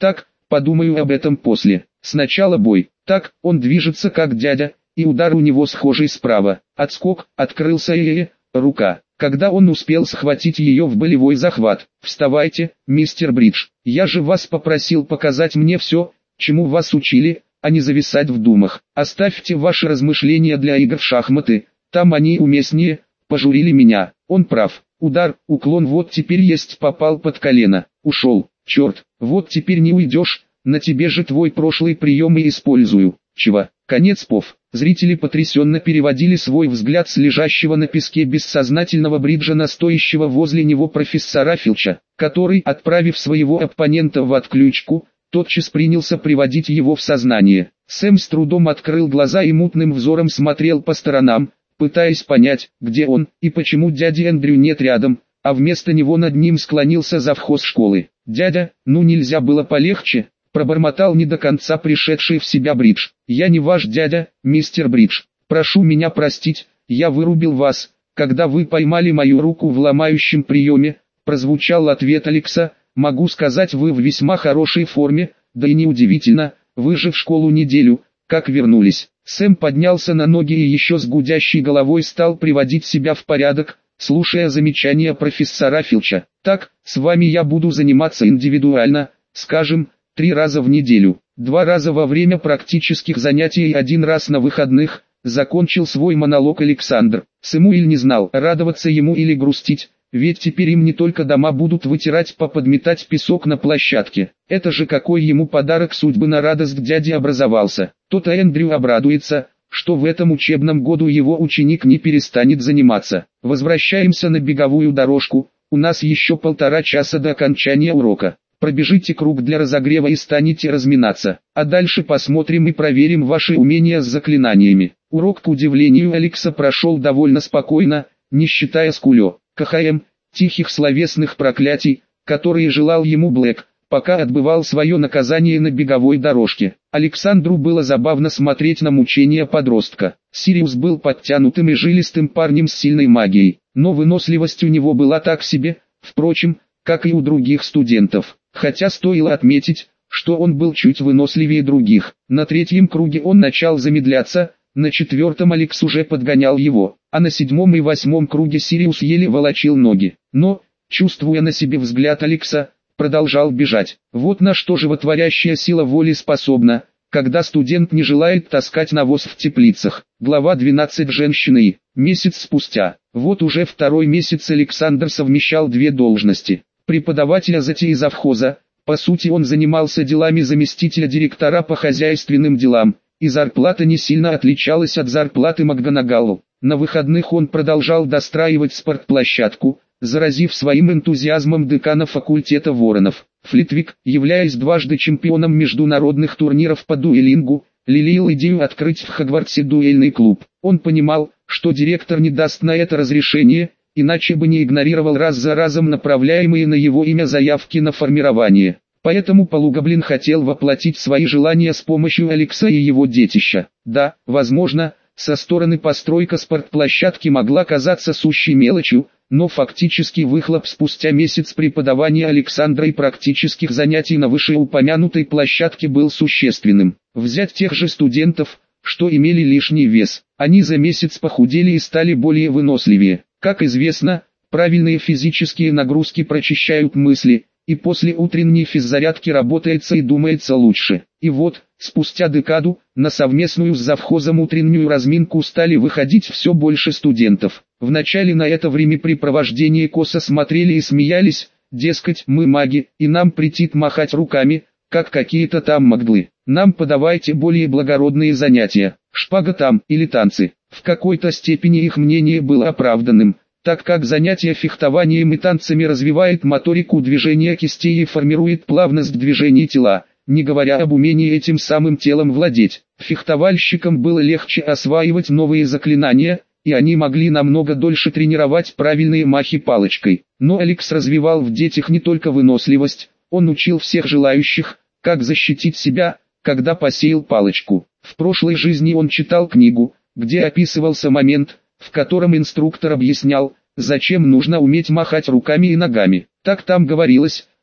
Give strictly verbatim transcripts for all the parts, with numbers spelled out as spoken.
Так, подумаю об этом после. Сначала бой. Так, он движется как дядя, и удар у него схожий справа. Отскок, открылся и рука. Когда он успел схватить ее в болевой захват. «Вставайте, мистер Бридж, я же вас попросил показать мне все, чему вас учили, а не зависать в думах. Оставьте ваши размышления для игр в шахматы, там они уместнее», — пожурили меня. Он прав. Удар, уклон, вот теперь есть, попал под колено. Ушел. Черт, вот теперь не уйдешь, на тебе же твой прошлый прием и использую. Чего? Конец пов. Зрители потрясенно переводили свой взгляд с лежащего на песке бессознательного Бриджа на стоящего возле него профессора Филча, который, отправив своего оппонента в отключку, тотчас принялся приводить его в сознание. Сэм с трудом открыл глаза и мутным взором смотрел по сторонам, пытаясь понять, где он, и почему дяди Эндрю нет рядом, а вместо него над ним склонился завхоз школы. «Дядя, ну нельзя было полегче?» — пробормотал не до конца пришедший в себя Бридж. «Я не ваш дядя, мистер Бридж. Прошу меня простить, я вырубил вас, когда вы поймали мою руку в ломающем приеме», — прозвучал ответ Алекса. «Могу сказать, вы в весьма хорошей форме, да и неудивительно, вы же в школу неделю, как вернулись». Сэм поднялся на ноги и еще с гудящей головой стал приводить себя в порядок, слушая замечания профессора Филча. «Так, с вами я буду заниматься индивидуально, скажем, три раза в неделю, два раза во время практических занятий и один раз на выходных», — закончил свой монолог Александр. Сэмуэль не знал, радоваться ему или грустить, ведь теперь им не только дома будут вытирать, поподметать песок на площадке. Это же какой ему подарок судьбы на радость дяди образовался. То-то Эндрю обрадуется, что в этом учебном году его ученик не перестанет заниматься. Возвращаемся на беговую дорожку, у нас еще полтора часа до окончания урока. Пробежите круг для разогрева и станете разминаться, а дальше посмотрим и проверим ваши умения с заклинаниями. Урок, к удивлению Алекса, прошел довольно спокойно, не считая скулё, КХМ, тихих словесных проклятий, которые желал ему Блэк, пока отбывал свое наказание на беговой дорожке. Александру было забавно смотреть на мучения подростка. Сириус был подтянутым и жилистым парнем с сильной магией, но выносливость у него была так себе, впрочем, как и у других студентов. Хотя стоило отметить, что он был чуть выносливее других. На третьем круге он начал замедляться, на четвертом Алекс уже подгонял его, а на седьмом и восьмом круге Сириус еле волочил ноги. Но, чувствуя на себе взгляд Алекса, продолжал бежать. Вот на что животворящая сила воли способна, когда студент не желает таскать навоз в теплицах. Глава двенадцать. Женщины. Месяц спустя. Вот уже второй месяц Александр совмещал две должности. Преподавателя затей и завхоза. По сути, он занимался делами заместителя директора по хозяйственным делам, и зарплата не сильно отличалась от зарплаты МакГонагалл. На выходных он продолжал достраивать спортплощадку, заразив своим энтузиазмом декана факультета Воронов. Флитвик, являясь дважды чемпионом международных турниров по дуэлингу, лелеял идею открыть в Хогвартсе дуэльный клуб. Он понимал, что директор не даст на это разрешение, иначе бы не игнорировал раз за разом направляемые на его имя заявки на формирование. Поэтому Полугоблин хотел воплотить свои желания с помощью Алекса и его детища. Да, возможно, со стороны постройка спортплощадки могла казаться сущей мелочью, но фактически выхлоп спустя месяц преподавания Александра и практических занятий на вышеупомянутой площадке был существенным. Взять тех же студентов, что имели лишний вес. Они за месяц похудели и стали более выносливее. Как известно, правильные физические нагрузки прочищают мысли, и после утренней физзарядки работается и думается лучше. И вот, спустя декаду, на совместную с завхозом утреннюю разминку стали выходить все больше студентов. Вначале на это времяпрепровождение косо смотрели и смеялись, дескать, мы маги, и нам претит махать руками, как какие-то там магдлы. Нам подавайте более благородные занятия, шпага там, или танцы. В какой-то степени их мнение было оправданным, так как занятие фехтованием и танцами развивает моторику движения кистей и формирует плавность движений тела, не говоря об умении этим самым телом владеть. Фехтовальщикам было легче осваивать новые заклинания, и они могли намного дольше тренировать правильные махи палочкой. Но Алекс развивал в детях не только выносливость, он учил всех желающих, как защитить себя, когда посеял палочку. В прошлой жизни он читал книгу, где описывался момент, в котором инструктор объяснял, зачем нужно уметь махать руками и ногами. Так там говорилось,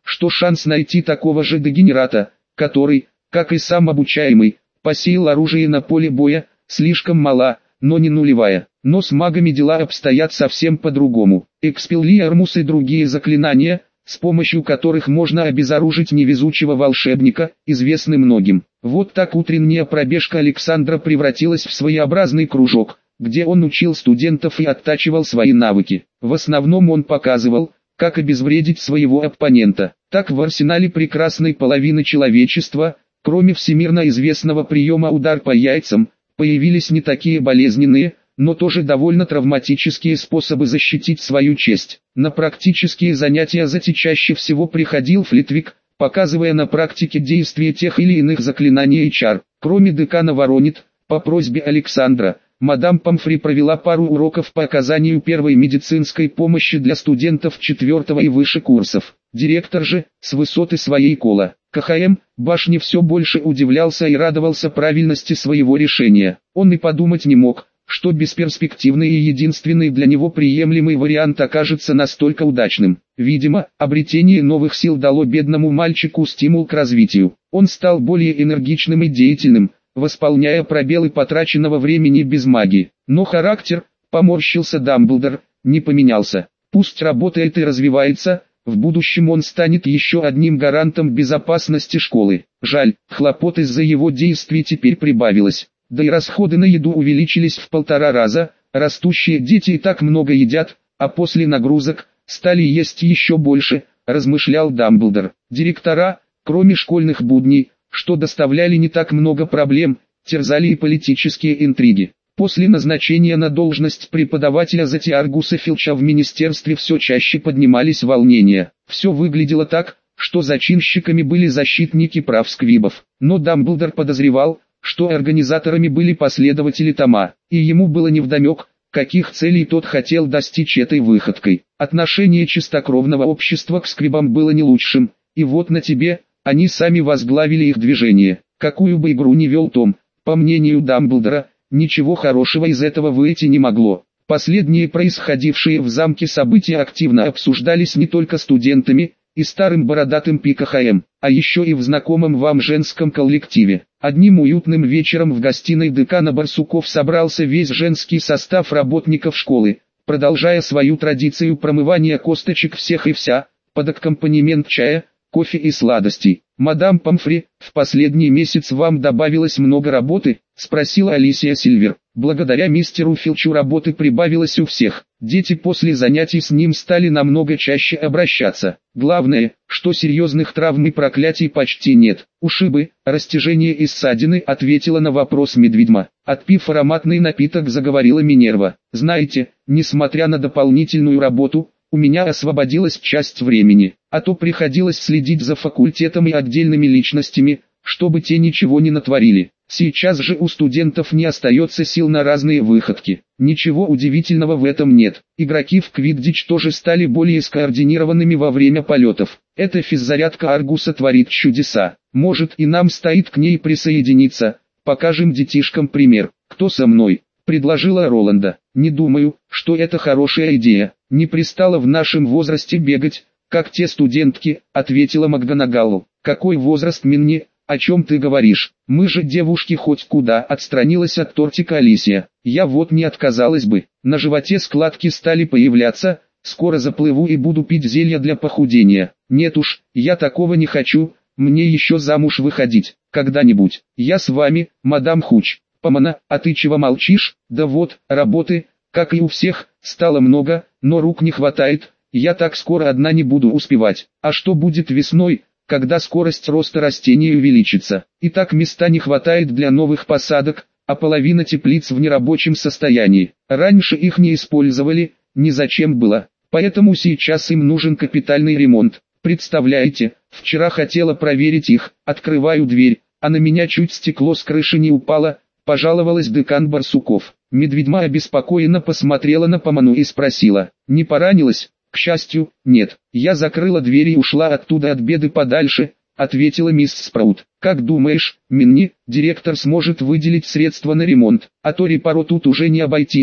что шанс найти такого же дегенерата, который, как и сам обучаемый, посеял оружие на поле боя, слишком мала, но не нулевая. Но с магами дела обстоят совсем по-другому. Экспеллиармус и другие заклинания, с помощью которых можно обезоружить невезучего волшебника, известны многим. Вот так утренняя пробежка Александра превратилась в своеобразный кружок, где он учил студентов и оттачивал свои навыки. В основном он показывал, как обезвредить своего оппонента. Так в арсенале прекрасной половины человечества, кроме всемирно известного приема удар по яйцам, появились не такие болезненные, но тоже довольно травматические способы защитить свою честь. На практические занятия Зати чаще всего приходил Флитвик, показывая на практике действия тех или иных заклинаний и чар. Кроме декана Воронит, по просьбе Александра, мадам Помфри провела пару уроков по оказанию первой медицинской помощи для студентов четвертого и выше курсов. Директор же, с высоты своей кола КХМ, башни все больше удивлялся и радовался правильности своего решения. Он и подумать не мог, что бесперспективный и единственный для него приемлемый вариант окажется настолько удачным. Видимо, обретение новых сил дало бедному мальчику стимул к развитию. Он стал более энергичным и деятельным, восполняя пробелы потраченного времени без магии. Но характер, поморщился Дамблдор, не поменялся. Пусть работает и развивается, в будущем он станет еще одним гарантом безопасности школы. Жаль, хлопот из-за его действий теперь прибавилось. Да и расходы на еду увеличились в полтора раза, растущие дети и так много едят, а после нагрузок, стали есть еще больше, размышлял Дамблдор. Директора, кроме школьных будней, что доставляли не так много проблем, терзали и политические интриги. После назначения на должность преподавателя Зати Аргуса Филча в министерстве все чаще поднимались волнения. Все выглядело так, что зачинщиками были защитники прав сквибов. Но Дамблдор подозревал, что организаторами были последователи Тома, и ему было невдомек, каких целей тот хотел достичь этой выходкой. Отношение чистокровного общества к сквибам было не лучшим, и вот на тебе, они сами возглавили их движение. Какую бы игру ни вел Том, по мнению Дамблдора, ничего хорошего из этого выйти не могло. Последние происходившие в замке события активно обсуждались не только студентами и старым бородатым ПКХМ, а еще и в знакомом вам женском коллективе. Одним уютным вечером в гостиной декана Барсуков собрался весь женский состав работников школы, продолжая свою традицию промывания косточек всех и вся, под аккомпанемент чая, кофе и сладостей. «Мадам Помфри, в последний месяц вам добавилось много работы?» – спросила Алисия Сильвер. Благодаря мистеру Филчу работы прибавилось у всех. Дети после занятий с ним стали намного чаще обращаться. Главное, что серьезных травм и проклятий почти нет. Ушибы, растяжения и ссадины, ответила на вопрос медведьма. Отпив ароматный напиток, заговорила Минерва. Знаете, несмотря на дополнительную работу, у меня освободилась часть времени, а то приходилось следить за факультетом и отдельными личностями, чтобы те ничего не натворили. Сейчас же у студентов не остается сил на разные выходки. Ничего удивительного в этом нет. Игроки в квиддич тоже стали более скоординированными во время полетов. Эта физзарядка Аргуса творит чудеса. Может, и нам стоит к ней присоединиться. Покажем детишкам пример. Кто со мной? Предложила Роланда. Не думаю, что это хорошая идея. Не пристало в нашем возрасте бегать, как те студентки, ответила МакГонагалл. Какой возраст, Минни? О чем ты говоришь? Мы же девушки хоть куда, отстранилась от тортика Алисия. Я вот не отказалась бы. На животе складки стали появляться, скоро заплыву и буду пить зелья для похудения. Нет уж, я такого не хочу, мне еще замуж выходить. Когда-нибудь. Я с вами, мадам Хуч. Помана, а ты чего молчишь? Да вот, работы, как и у всех, стало много, но рук не хватает, я так скоро одна не буду успевать. А что будет весной, когда скорость роста растений увеличится? И так места не хватает для новых посадок, а половина теплиц в нерабочем состоянии. Раньше их не использовали, ни зачем было, поэтому сейчас им нужен капитальный ремонт. Представляете, вчера хотела проверить их, открываю дверь, а на меня чуть стекло с крыши не упало, пожаловалась декан Барсуков. Медведьма обеспокоенно посмотрела на Поману и спросила, не поранилась? К счастью, нет. Я закрыла дверь и ушла оттуда от беды подальше, ответила мисс Спраут. Как думаешь, Минни, директор сможет выделить средства на ремонт, а то репаро тут уже не обойтись,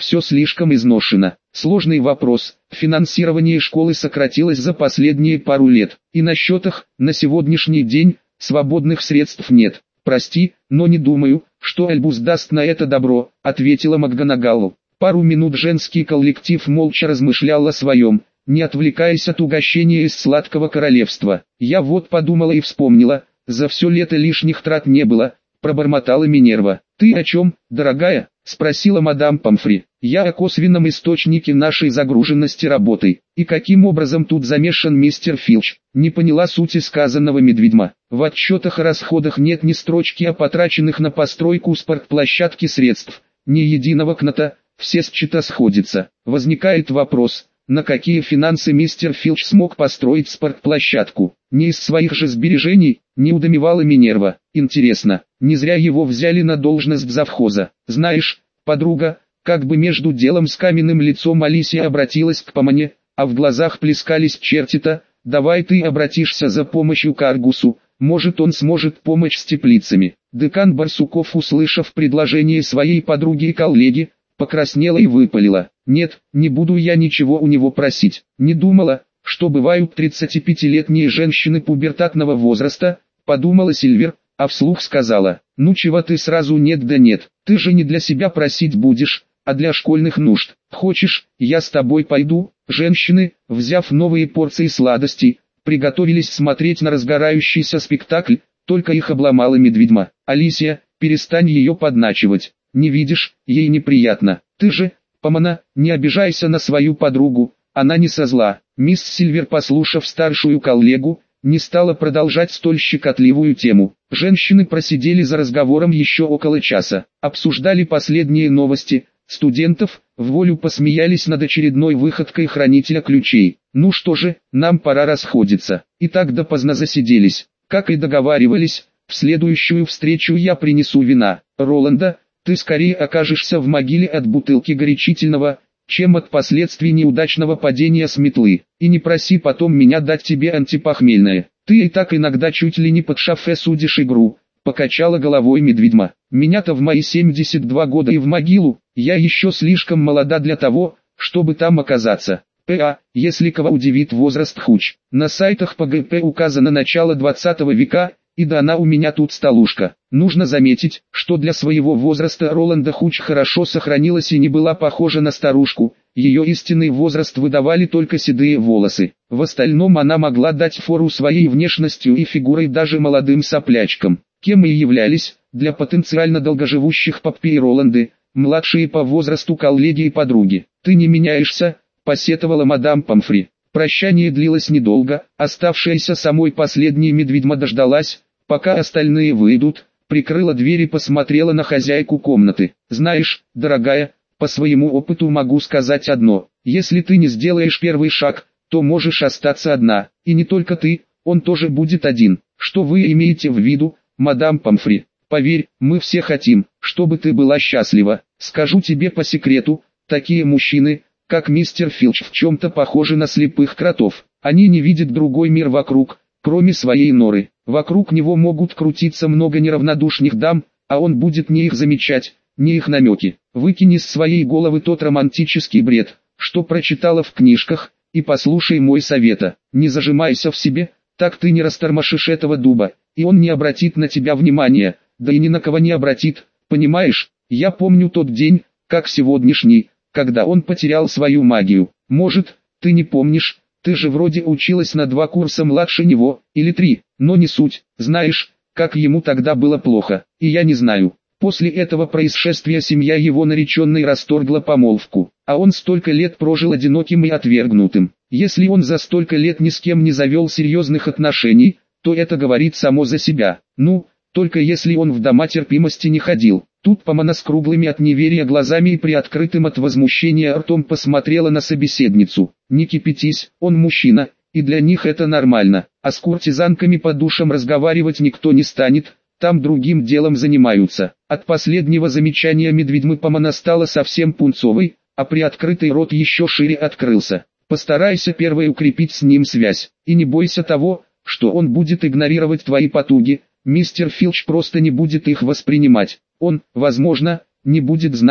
все слишком изношено. Сложный вопрос. Финансирование школы сократилось за последние пару лет. И на счетах, на сегодняшний день, свободных средств нет. Прости, но не думаю, что Альбус даст на это добро, ответила МакГонагалл. Пару минут женский коллектив молча размышлял о своем, не отвлекаясь от угощения из сладкого королевства. Я вот подумала и вспомнила, за все лето лишних трат не было, пробормотала Минерва. Ты о чем, дорогая? Спросила мадам Помфри. Я о косвенном источнике нашей загруженности работой. И каким образом тут замешан мистер Филч? Не поняла сути сказанного Медведьма. В отчетах о расходах нет ни строчки о потраченных на постройку спортплощадки средств, ни единого кнота, все счета сходятся. Возникает вопрос, на какие финансы мистер Филч смог построить спортплощадку? Не из своих же сбережений, не удомевала Минерва. Интересно, не зря его взяли на должность завхоза. Знаешь, подруга, как бы между делом с каменным лицом Алисия обратилась к Помане, а в глазах плескались черти-то, давай ты обратишься за помощью к Аргусу, может он сможет помочь с теплицами. Декан Барсуков, услышав предложение своей подруги и коллеги, покраснела и выпалила. Нет, не буду я ничего у него просить. Не думала, что бывают тридцатипятилетние женщины пубертатного возраста, подумала Сильвер, а вслух сказала, ну чего ты сразу нет да нет, ты же не для себя просить будешь, а для школьных нужд. Хочешь, я с тобой пойду? Женщины, взяв новые порции сладостей, приготовились смотреть на разгорающийся спектакль, только их обломала Медведьма. Алисия, перестань ее подначивать, не видишь, ей неприятно. Ты же, Помана, не обижайся на свою подругу, она не со зла. Мисс Сильвер, послушав старшую коллегу, не стала продолжать столь щекотливую тему. Женщины просидели за разговором еще около часа, обсуждали последние новости, студентов, в волю посмеялись над очередной выходкой хранителя ключей. Ну что же, нам пора расходиться. И так допоздна засиделись. Как и договаривались, в следующую встречу я принесу вина. Роланда, ты скорее окажешься в могиле от бутылки горячительного, чем от последствий неудачного падения с метлы. И не проси потом меня дать тебе антипохмельное. Ты и так иногда чуть ли не под шофе судишь игру, покачала головой Медведьма. Меня-то в мои семьдесят два года и в могилу, я еще слишком молода для того, чтобы там оказаться. ПА, если кого удивит возраст Хуч. На сайтах П Г П указано начало двадцатого века, и да она у меня тут столушка. Нужно заметить, что для своего возраста Роланда Хуч хорошо сохранилась и не была похожа на старушку, ее истинный возраст выдавали только седые волосы. В остальном она могла дать фору своей внешностью и фигурой даже молодым соплячкам, кем и являлись, для потенциально долгоживущих Поппи и Роланды, младшие по возрасту коллеги и подруги. «Ты не меняешься», — посетовала мадам Помфри. Прощание длилось недолго, оставшаяся самой последней Медведьма дождалась, пока остальные выйдут, прикрыла дверь и посмотрела на хозяйку комнаты. «Знаешь, дорогая, по своему опыту могу сказать одно, если ты не сделаешь первый шаг, то можешь остаться одна, и не только ты, он тоже будет один. Что вы имеете в виду, мадам Помфри? Поверь, мы все хотим, чтобы ты была счастлива. Скажу тебе по секрету, такие мужчины, как мистер Филч, в чем-то похожи на слепых кротов. Они не видят другой мир вокруг, кроме своей норы. Вокруг него могут крутиться много неравнодушных дам, а он будет не их замечать, не их намеки. Выкини из своей головы тот романтический бред, что прочитала в книжках, и послушай мой совета. Не зажимайся в себе, так ты не растормошишь этого дуба, и он не обратит на тебя внимания, да и ни на кого не обратит, понимаешь? Я помню тот день, как сегодняшний, когда он потерял свою магию. Может, ты не помнишь, ты же вроде училась на два курса младше него, или три, но не суть. Знаешь, как ему тогда было плохо, и я не знаю. После этого происшествия семья его нареченной расторгла помолвку, а он столько лет прожил одиноким и отвергнутым. Если он за столько лет ни с кем не завел серьезных отношений, то это говорит само за себя. Ну, только если он в дома терпимости не ходил. Тут Помана с круглыми от неверия глазами и приоткрытым от возмущения ртом посмотрела на собеседницу. «Не кипятись, он мужчина, и для них это нормально, а с куртизанками по душам разговаривать никто не станет, там другим делом занимаются». От последнего замечания Медведьмы Помана стала совсем пунцовой, а приоткрытый рот еще шире открылся. «Постарайся первой укрепить с ним связь, и не бойся того, что он будет игнорировать твои потуги, мистер Филч просто не будет их воспринимать. Он, возможно, не будет знать,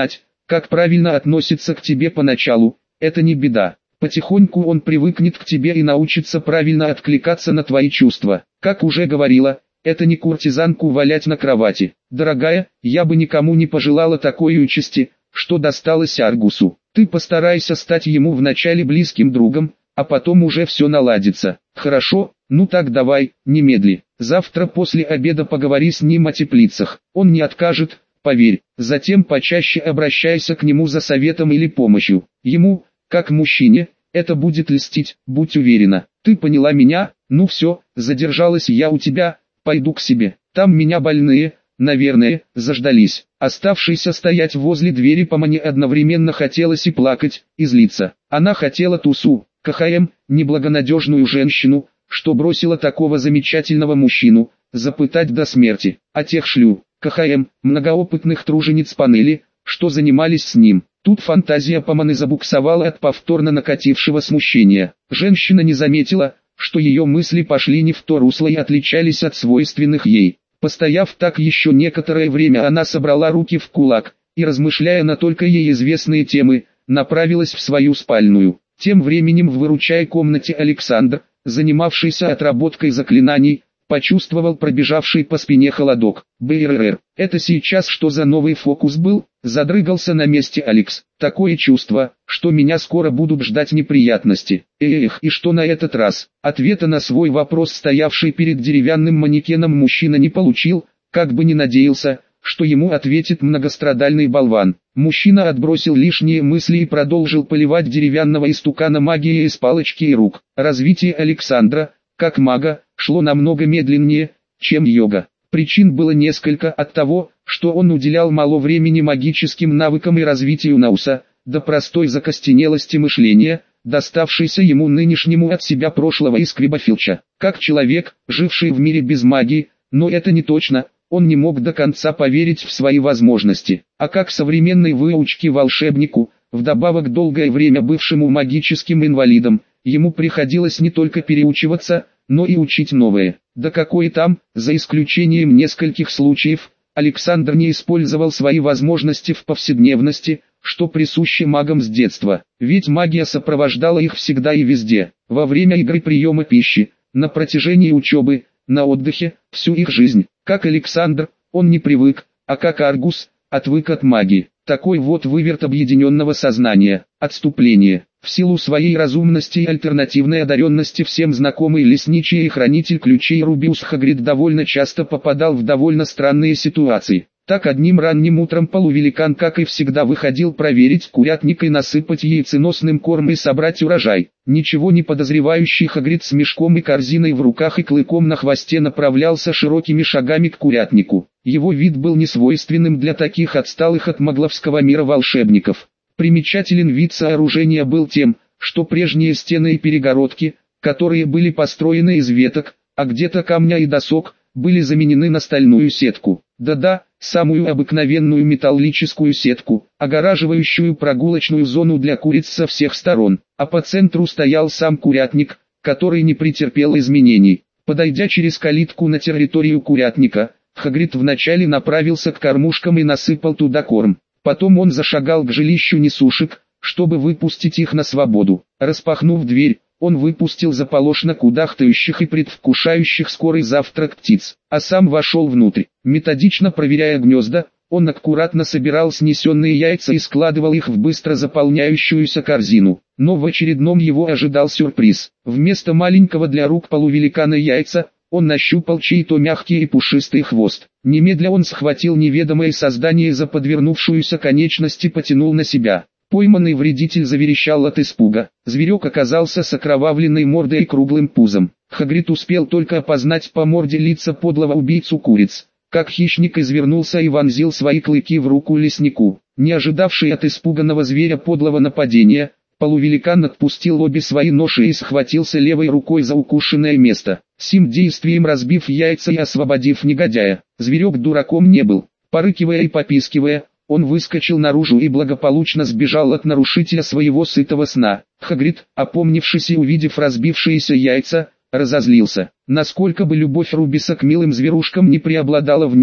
как правильно относится к тебе поначалу, это не беда. Потихоньку он привыкнет к тебе и научится правильно откликаться на твои чувства. Как уже говорила, это не куртизанку валять на кровати. Дорогая, я бы никому не пожелала такой участи, что досталось Аргусу. Ты постарайся стать ему вначале близким другом, а потом уже все наладится. Хорошо, ну так давай, немедли. Завтра после обеда поговори с ним о теплицах. Он не откажет, поверь. Затем почаще обращайся к нему за советом или помощью. Ему, как мужчине, это будет льстить, будь уверена. Ты поняла меня? Ну все, задержалась я у тебя, пойду к себе. Там меня больные, наверное, заждались. Оставшийся стоять возле двери Помане одновременно хотелось и плакать, и злиться. Она хотела Тусу, КХМ, неблагонадежную женщину, что бросила такого замечательного мужчину, запытать до смерти. А тех шлю, КХМ, многоопытных тружениц панели, что занимались с ним. Тут фантазия Поманы забуксовала от повторно накатившего смущения. Женщина не заметила, что ее мысли пошли не в то русло и отличались от свойственных ей. Постояв так еще некоторое время, она собрала руки в кулак, и, размышляя на только ей известные темы, направилась в свою спальную. Тем временем в выручай комнате Александр, занимавшийся отработкой заклинаний, почувствовал пробежавший по спине холодок. «БРР, это сейчас что за новый фокус был?» Задрыгался на месте Алекс. «Такое чувство, что меня скоро будут ждать неприятности». Эх, и что на этот раз? Ответа на свой вопрос, стоявший перед деревянным манекеном, мужчина не получил, как бы ни надеялся, что ему ответит многострадальный болван. Мужчина отбросил лишние мысли и продолжил поливать деревянного истукана магией из палочки и рук. Развитие Александра, как мага, шло намного медленнее, чем йога. Причин было несколько: от того, что он уделял мало времени магическим навыкам и развитию Науса, до простой закостенелости мышления, доставшейся ему нынешнему от себя прошлого из Скрибофилча. Как человек, живший в мире без магии, но это не точно, он не мог до конца поверить в свои возможности. А как современной выучке волшебнику, вдобавок долгое время бывшему магическим инвалидом, ему приходилось не только переучиваться, но и учить новое. Да какое там, за исключением нескольких случаев, Александр не использовал свои возможности в повседневности, что присуще магам с детства. Ведь магия сопровождала их всегда и везде, во время игры, приема пищи, на протяжении учебы, на отдыхе, всю их жизнь. Как Александр, он не привык, а как Аргус, отвык от магии. Такой вот выверт объединенного сознания, отступление. В силу своей разумности и альтернативной одаренности всем знакомый лесничий и хранитель ключей Рубиус Хагрид довольно часто попадал в довольно странные ситуации. Так одним ранним утром полувеликан, как и всегда, выходил проверить курятник и насыпать яйценосным корм и собрать урожай. Ничего не подозревающий Хагрид с мешком и корзиной в руках и клыком на хвосте направлялся широкими шагами к курятнику. Его вид был несвойственным для таких отсталых от магловского мира волшебников. Примечателен вид сооружения был тем, что прежние стены и перегородки, которые были построены из веток, а где-то камня и досок, были заменены на стальную сетку. Да-да, самую обыкновенную металлическую сетку, огораживающую прогулочную зону для куриц со всех сторон. А по центру стоял сам курятник, который не претерпел изменений. Подойдя через калитку на территорию курятника, Хагрид вначале направился к кормушкам и насыпал туда корм. Потом он зашагал к жилищу несушек, чтобы выпустить их на свободу. Распахнув дверь, он выпустил заполошно кудахтающих и предвкушающих скорый завтрак птиц, а сам вошел внутрь. Методично проверяя гнезда, он аккуратно собирал снесенные яйца и складывал их в быстро заполняющуюся корзину. Но в очередном его ожидал сюрприз. Вместо маленького для рук полувеликана яйца, он нащупал чей-то мягкий и пушистый хвост. Немедля он схватил неведомое создание за подвернувшуюся конечность и потянул на себя. Пойманный вредитель заверещал от испуга. Зверек оказался с окровавленной мордой и круглым пузом. Хагрид успел только опознать по морде лица подлого убийцу куриц, как хищник извернулся и вонзил свои клыки в руку леснику. Не ожидавший от испуганного зверя подлого нападения, полувеликан отпустил обе свои ноши и схватился левой рукой за укушенное место. Сим действием разбив яйца и освободив негодяя, зверек дураком не был. Порыкивая и попискивая, он выскочил наружу и благополучно сбежал от нарушителя своего сытого сна. Хагрид, опомнившись и увидев разбившиеся яйца, разозлился. Насколько бы любовь Рубиса к милым зверушкам не преобладала в нем,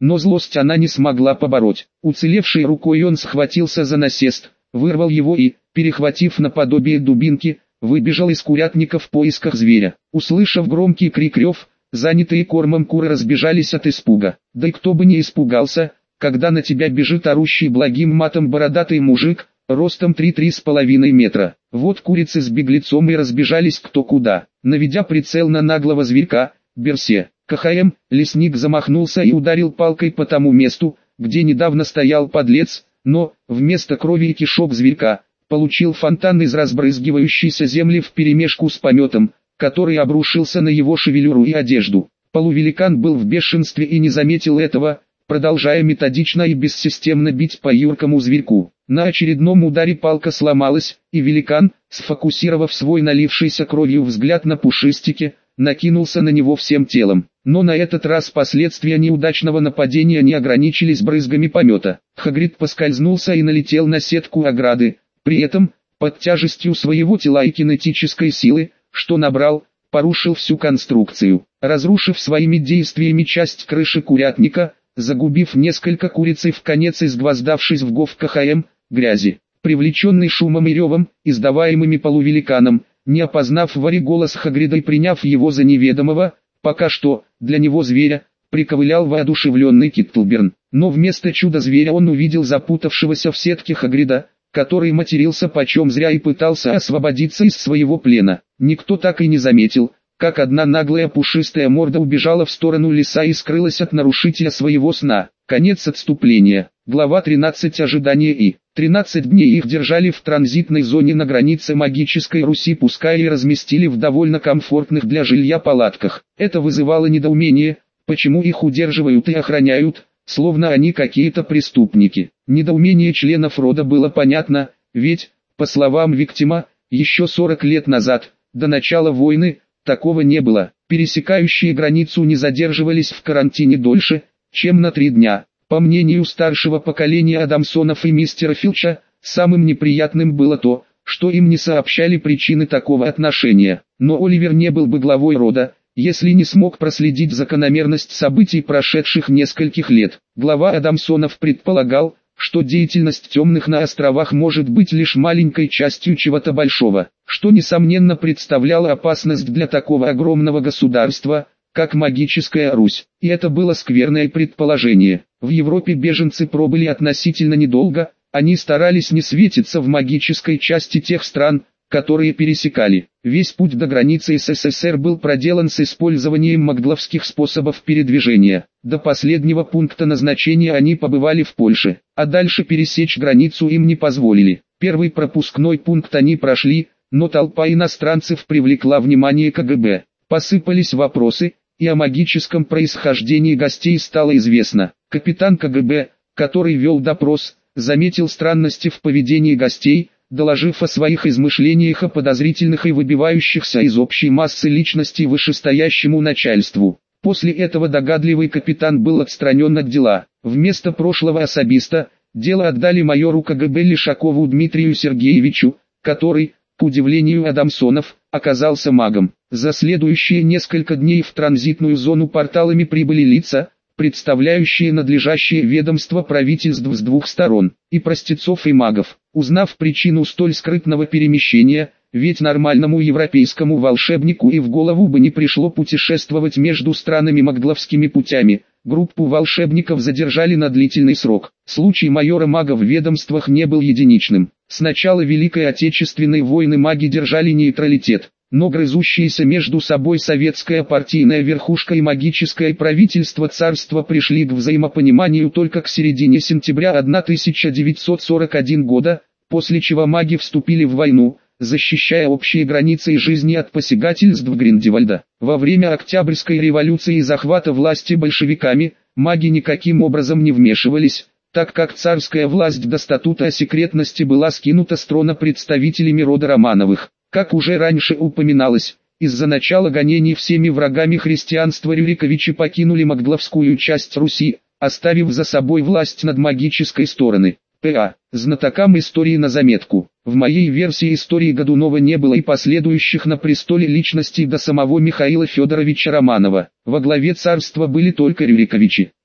но злость она не смогла побороть. Уцелевшей рукой он схватился за насест, вырвал его и, перехватив наподобие дубинки, выбежал из курятника в поисках зверя. Услышав громкий крик рев, занятые кормом куры разбежались от испуга. Да и кто бы не испугался, когда на тебя бежит орущий благим матом бородатый мужик, ростом три-три с половиной метра. Вот курицы с беглецом и разбежались кто куда. Наведя прицел на наглого зверька, Берсе, КХМ, лесник замахнулся и ударил палкой по тому месту, где недавно стоял подлец, но, вместо крови и кишок зверька, получил фонтан из разбрызгивающейся земли вперемешку с пометом, который обрушился на его шевелюру и одежду. Полувеликан был в бешенстве и не заметил этого, продолжая методично и бессистемно бить по юркому зверьку. На очередном ударе палка сломалась, и великан, сфокусировав свой налившийся кровью взгляд на Пушистике, накинулся на него всем телом. Но на этот раз последствия неудачного нападения не ограничились брызгами помета. Хагрид поскользнулся и налетел на сетку ограды, при этом, под тяжестью своего тела и кинетической силы, что набрал, порушил всю конструкцию, разрушив своими действиями часть крыши курятника, загубив несколько куриц и вконец изгвоздавшись в гов КХМ, грязи. Привлеченный шумом и ревом, издаваемыми полувеликаном, не опознав Вари голос Хагрида и приняв его за неведомого, пока что, для него зверя, приковылял воодушевленный Киттлберн. Но вместо чуда-зверя он увидел запутавшегося в сетке Хагрида, который матерился почем зря и пытался освободиться из своего плена. Никто так и не заметил, как одна наглая пушистая морда убежала в сторону леса и скрылась от нарушителя своего сна. Конец отступления. Глава тринадцать. Ожидание и. тринадцать дней их держали в транзитной зоне на границе магической Руси, пускай и разместили в довольно комфортных для жилья палатках. Это вызывало недоумение, почему их удерживают и охраняют, словно они какие-то преступники. Недоумение членов рода было понятно, ведь, по словам Виктима, еще сорок лет назад, до начала войны, такого не было. Пересекающие границу не задерживались в карантине дольше, чем на три дня. По мнению старшего поколения Адамсонов и мистера Филча, самым неприятным было то, что им не сообщали причины такого отношения. Но Оливер не был бы главой рода, если не смог проследить закономерность событий прошедших нескольких лет. Глава Адамсонов предполагал, что деятельность темных на островах может быть лишь маленькой частью чего-то большого, что несомненно представляло опасность для такого огромного государства, как магическая Русь. И это было скверное предположение. В Европе беженцы пробыли относительно недолго, они старались не светиться в магической части тех стран, которые пересекали. Весь путь до границы СССР был проделан с использованием магловских способов передвижения. До последнего пункта назначения они побывали в Польше, а дальше пересечь границу им не позволили. Первый пропускной пункт они прошли, но толпа иностранцев привлекла внимание КГБ. Посыпались вопросы, и о магическом происхождении гостей стало известно. Капитан КГБ, который вел допрос, заметил странности в поведении гостей, доложив о своих измышлениях о подозрительных и выбивающихся из общей массы личностей вышестоящему начальству. После этого догадливый капитан был отстранен от дела. Вместо прошлого особиста, дело отдали майору КГБ Лешакову Дмитрию Сергеевичу, который, к удивлению Адамсонов, оказался магом. За следующие несколько дней в транзитную зону порталами прибыли лица, представляющие надлежащие ведомства правительств с двух сторон, и простецов и магов. Узнав причину столь скрытного перемещения, ведь нормальному европейскому волшебнику и в голову бы не пришло путешествовать между странами магловскими путями, группу волшебников задержали на длительный срок. Случай майора мага в ведомствах не был единичным. С начала Великой Отечественной войны маги держали нейтралитет, но грызущиеся между собой советская партийная верхушка и магическое правительство царства пришли к взаимопониманию только к середине сентября тысяча девятьсот сорок первого года, после чего маги вступили в войну, защищая общие границы и жизни от посягательств Гриндевальда. Во время Октябрьской революции и захвата власти большевиками, маги никаким образом не вмешивались, так как царская власть до статута о секретности была скинута с трона представителями рода Романовых. Как уже раньше упоминалось, из-за начала гонений всеми врагами христианства Рюриковичи покинули магловскую часть Руси, оставив за собой власть над магической стороны. П.А. Знатокам истории на заметку. В моей версии истории Годунова не было и последующих на престоле личностей до самого Михаила Федоровича Романова. Во главе царства были только Рюриковичи.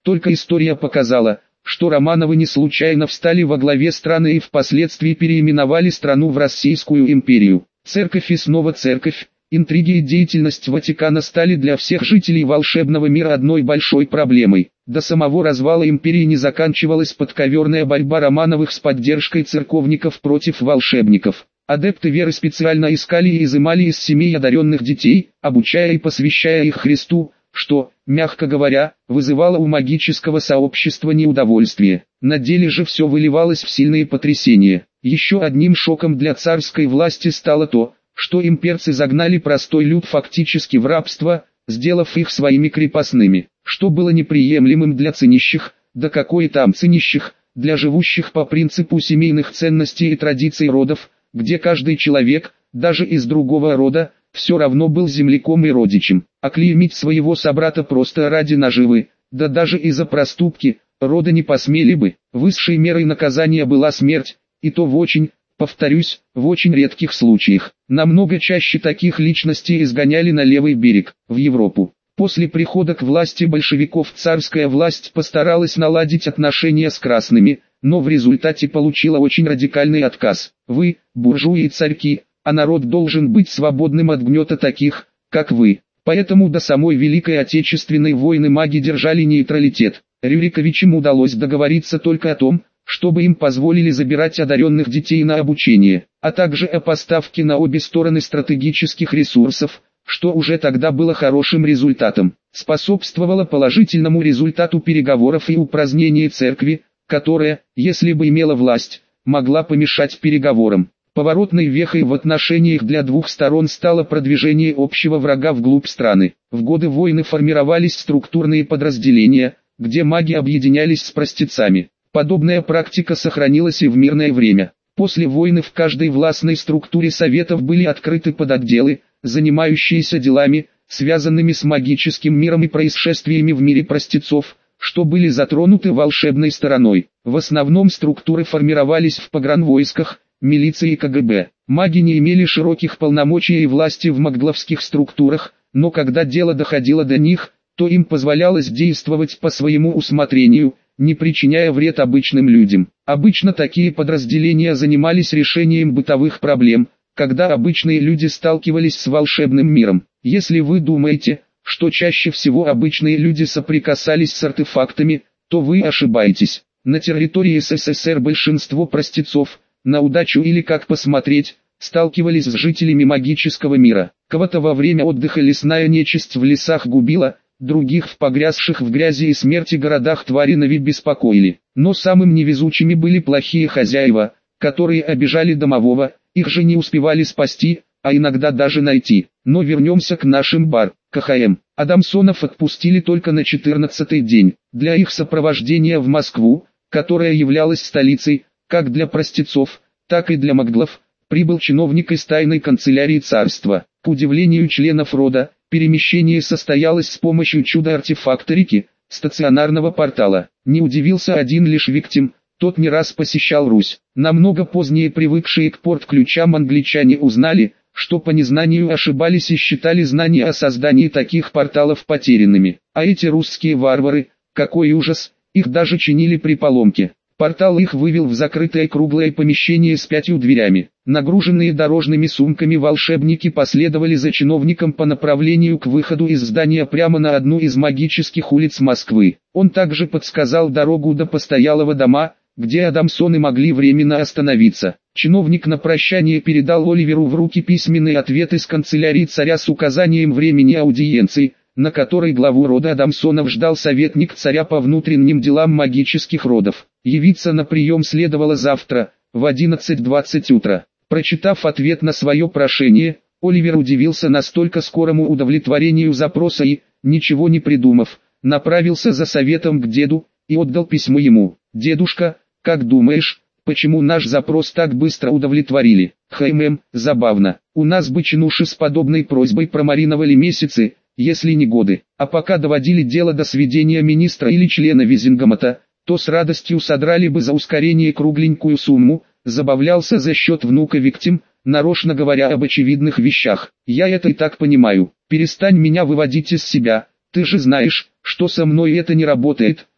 Только история показала, что Романовы не случайно встали во главе страны и впоследствии переименовали страну в Российскую империю. Церковь и снова церковь, интриги и деятельность Ватикана стали для всех жителей волшебного мира одной большой проблемой. До самого развала империи не заканчивалась подковерная борьба Романовых с поддержкой церковников против волшебников. Адепты веры специально искали и изымали из семей одаренных детей, обучая и посвящая их Христу, что, мягко говоря, вызывало у магического сообщества неудовольствие. На деле же все выливалось в сильные потрясения. Еще одним шоком для царской власти стало то, что имперцы загнали простой люд фактически в рабство, сделав их своими крепостными, что было неприемлемым для ценящих, да какое там ценящих, для живущих по принципу семейных ценностей и традиций родов, где каждый человек, даже из другого рода, все равно был земляком и родичем. А клеймить своего собрата просто ради наживы, да даже из-за проступки, рода не посмели бы. Высшей мерой наказания была смерть, и то в очень, повторюсь, в очень редких случаях. Намного чаще таких личностей изгоняли на левый берег, в Европу. После прихода к власти большевиков царская власть постаралась наладить отношения с красными, но в результате получила очень радикальный отказ. Вы, буржуи и царьки, а народ должен быть свободным от гнета таких, как вы. Поэтому до самой Великой Отечественной войны маги держали нейтралитет. Рюриковичам удалось договориться только о том, чтобы им позволили забирать одаренных детей на обучение, а также о поставке на обе стороны стратегических ресурсов, что уже тогда было хорошим результатом. Способствовало положительному результату переговоров и упразднение церкви, которая, если бы имела власть, могла помешать переговорам. Поворотной вехой в отношениях для двух сторон стало продвижение общего врага вглубь страны. В годы войны формировались структурные подразделения, где маги объединялись с простецами. Подобная практика сохранилась и в мирное время. После войны в каждой властной структуре советов были открыты подотделы, занимающиеся делами, связанными с магическим миром и происшествиями в мире простецов, что были затронуты волшебной стороной. В основном структуры формировались в погранвойсках, милиции и ка гэ бэ. Маги не имели широких полномочий и власти в магловских структурах, но когда дело доходило до них, то им позволялось действовать по своему усмотрению, не причиняя вред обычным людям. Обычно такие подразделения занимались решением бытовых проблем, когда обычные люди сталкивались с волшебным миром. Если вы думаете, что чаще всего обычные люди соприкасались с артефактами, то вы ошибаетесь. На территории эс эс эс эр большинство простецов, на удачу или как посмотреть, сталкивались с жителями магического мира. Кого-то во время отдыха лесная нечисть в лесах губила, других в погрязших в грязи и смерти городах твари нави беспокоили. Но самым невезучими были плохие хозяева, которые обижали домового, их же не успевали спасти, а иногда даже найти. Но вернемся к нашим бар, ка ха эм. Адамсонов отпустили только на четырнадцатый день. Для их сопровождения в Москву, которая являлась столицей, как для простецов, так и для маглов, прибыл чиновник из тайной канцелярии царства. К удивлению членов рода, перемещение состоялось с помощью чудо-артефакторики, стационарного портала. Не удивился один лишь Виктим, тот не раз посещал Русь. Намного позднее привыкшие к порт-ключам англичане узнали, что по незнанию ошибались и считали знания о создании таких порталов потерянными. А эти русские варвары, какой ужас, их даже чинили при поломке. Портал их вывел в закрытое круглое помещение с пятью дверями. Нагруженные дорожными сумками волшебники последовали за чиновником по направлению к выходу из здания прямо на одну из магических улиц Москвы. Он также подсказал дорогу до постоялого дома, где Адамсоны могли временно остановиться. Чиновник на прощание передал Оливеру в руки письменный ответ из канцелярии царя с указанием времени аудиенции, на которой главу рода Адамсонов ждал советник царя по внутренним делам магических родов. Явиться на прием следовало завтра, в одиннадцать двадцать утра. Прочитав ответ на свое прошение, Оливер удивился настолько скорому удовлетворению запроса и, ничего не придумав, направился за советом к деду, и отдал письмо ему. «Дедушка, как думаешь, почему наш запрос так быстро удовлетворили?» «Хм, забавно, у нас бы чинуши с подобной просьбой промариновали месяцы, если не годы, а пока доводили дело до сведения министра или члена Визингамата, то с радостью содрали бы за ускорение кругленькую сумму», забавлялся за счет внука Виктим, нарочно говоря об очевидных вещах. «Я это и так понимаю, перестань меня выводить из себя, ты же знаешь, что со мной это не работает,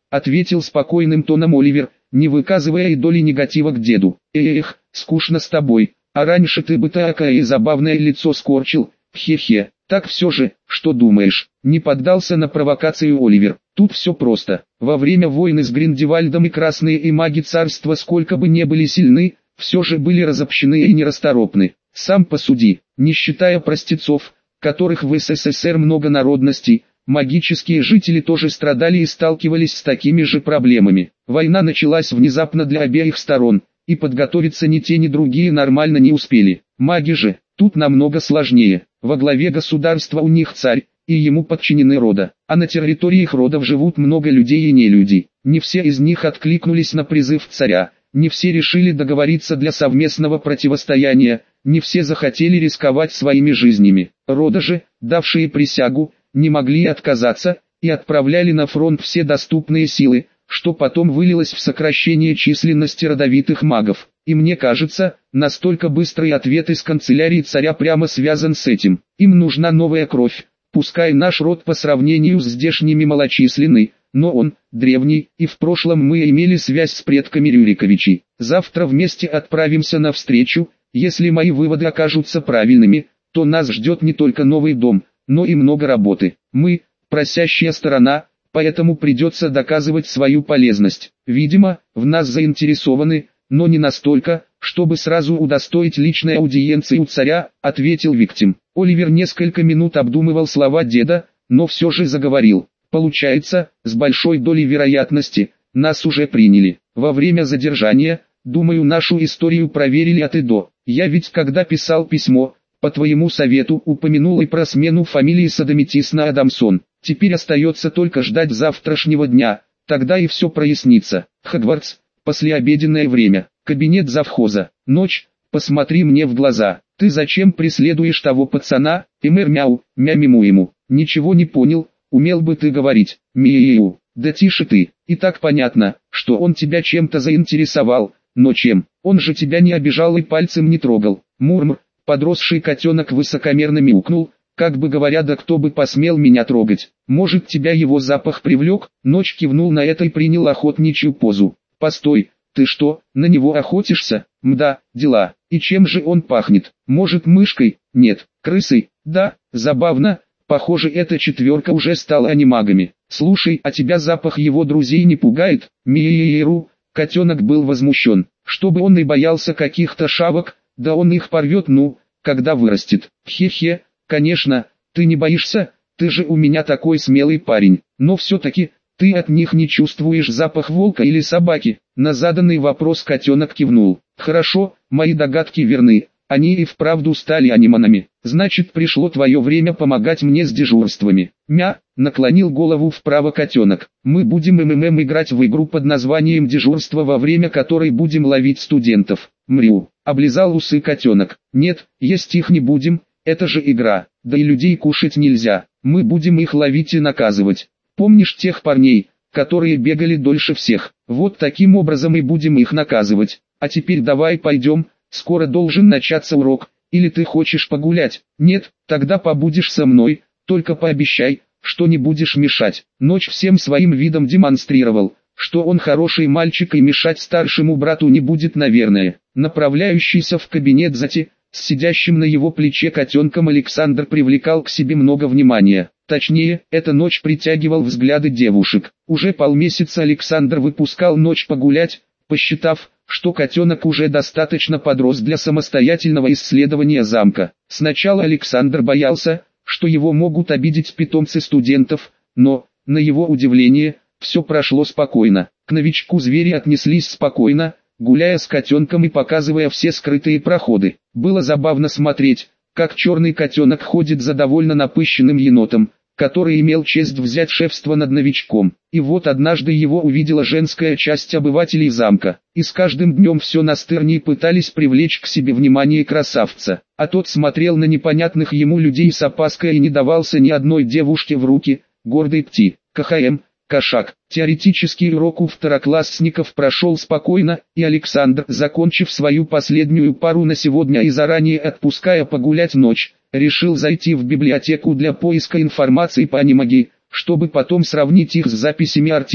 ответил спокойным тоном Оливер, не выказывая и доли негатива к деду. Эх, скучно с тобой, а раньше ты бы такое и забавное лицо скорчил, хе-хе. Так все же, что думаешь? Не поддался на провокацию Оливер. Тут все просто. Во время войны с Гриндевальдом и Красные и маги царства, сколько бы не были сильны, все же были разобщены и нерасторопны. Сам посуди, не считая простецов, которых в СССР много народностей, магические жители тоже страдали и сталкивались с такими же проблемами. Война началась внезапно для обеих сторон, и подготовиться ни те ни другие нормально не успели. Маги же, тут намного сложнее. Во главе государства у них царь, и ему подчинены рода, а на территории их родов живут много людей и нелюдей. Не все из них откликнулись на призыв царя, не все решили договориться для совместного противостояния, не все захотели рисковать своими жизнями. Рода же, давшие присягу, не могли отказаться, и отправляли на фронт все доступные силы, что потом вылилось в сокращение численности родовитых магов. И мне кажется, настолько быстрый ответ из канцелярии царя прямо связан с этим. Им нужна новая кровь, пускай наш род по сравнению с здешними малочисленный, но он, древний, и в прошлом мы имели связь с предками Рюриковичей. Завтра вместе отправимся навстречу, если мои выводы окажутся правильными, то нас ждет не только новый дом, но и много работы. Мы, просящая сторона, поэтому придется доказывать свою полезность. Видимо, в нас заинтересованы, но не настолько, чтобы сразу удостоить личной аудиенции у царя, ответил Виктим. Оливер несколько минут обдумывал слова деда, но все же заговорил. Получается, с большой долей вероятности, нас уже приняли. Во время задержания, думаю, нашу историю проверили от и до. Я ведь когда писал письмо, по твоему совету упомянул и про смену фамилии Садомитис на Адамсон. Теперь остается только ждать завтрашнего дня, тогда и все прояснится. Хогвартс, послеобеденное время, кабинет завхоза, ночь, посмотри мне в глаза. Ты зачем преследуешь того пацана? Эмэр мяу, мямиму ему. Ничего не понял, умел бы ты говорить. Миу, да тише ты. И так понятно, что он тебя чем-то заинтересовал, но чем? Он же тебя не обижал и пальцем не трогал. Мурмр, подросший котенок высокомерно мяукнул, как бы говоря, да кто бы посмел меня трогать. Может, тебя его запах привлек? Ночь кивнул на это и принял охотничью позу. Постой, ты что, на него охотишься? Мда, дела. И чем же он пахнет? Может, мышкой? Нет, крысой? Да, забавно. Похоже, эта четверка уже стала анимагами. Слушай, а тебя запах его друзей не пугает? Миеру, котенок был возмущен. Чтобы он и боялся каких-то шавок, да он их порвет, ну, когда вырастет. Хе-хе, конечно, ты не боишься, ты же у меня такой смелый парень. Но все-таки, ты от них не чувствуешь запах волка или собаки? На заданный вопрос котенок кивнул. Хорошо, мои догадки верны. Они и вправду стали аниманами. Значит, пришло твое время помогать мне с дежурствами. Мя, наклонил голову вправо котенок. Мы будем МММ играть в игру под названием «Дежурство», во время которой будем ловить студентов. Мрю, облизал усы котенок. Нет, есть их не будем, это же игра. Да и людей кушать нельзя. Мы будем их ловить и наказывать. Помнишь тех парней, которые бегали дольше всех? Вот таким образом и будем их наказывать. А теперь давай пойдем. Скоро должен начаться урок, или ты хочешь погулять? Нет, тогда побудешь со мной, только пообещай, что не будешь мешать. Ночь всем своим видом демонстрировал, что он хороший мальчик и мешать старшему брату не будет, наверное. Направляющийся в кабинет Зати, с сидящим на его плече котенком Александр привлекал к себе много внимания. Точнее, эта ночь притягивал взгляды девушек. Уже полмесяца Александр выпускал ночь погулять, посчитав, что котенок уже достаточно подрос для самостоятельного исследования замка. Сначала Александр боялся, что его могут обидеть питомцы студентов, но, на его удивление, все прошло спокойно. К новичку звери отнеслись спокойно, гуляя с котенком и показывая все скрытые проходы. Было забавно смотреть, как черный котенок ходит за довольно напыщенным енотом, который имел честь взять шефство над новичком. И вот однажды его увидела женская часть обывателей замка, и с каждым днем все настырнее пытались привлечь к себе внимание красавца, а тот смотрел на непонятных ему людей с опаской и не давался ни одной девушке в руки. Гордый пти, КХМ, кошак. Теоретический урок у второклассников прошел спокойно, и Александр, закончив свою последнюю пару на сегодня и заранее отпуская погулять ночь, решил зайти в библиотеку для поиска информации по анимагии, чтобы потом сравнить их с записями Артира.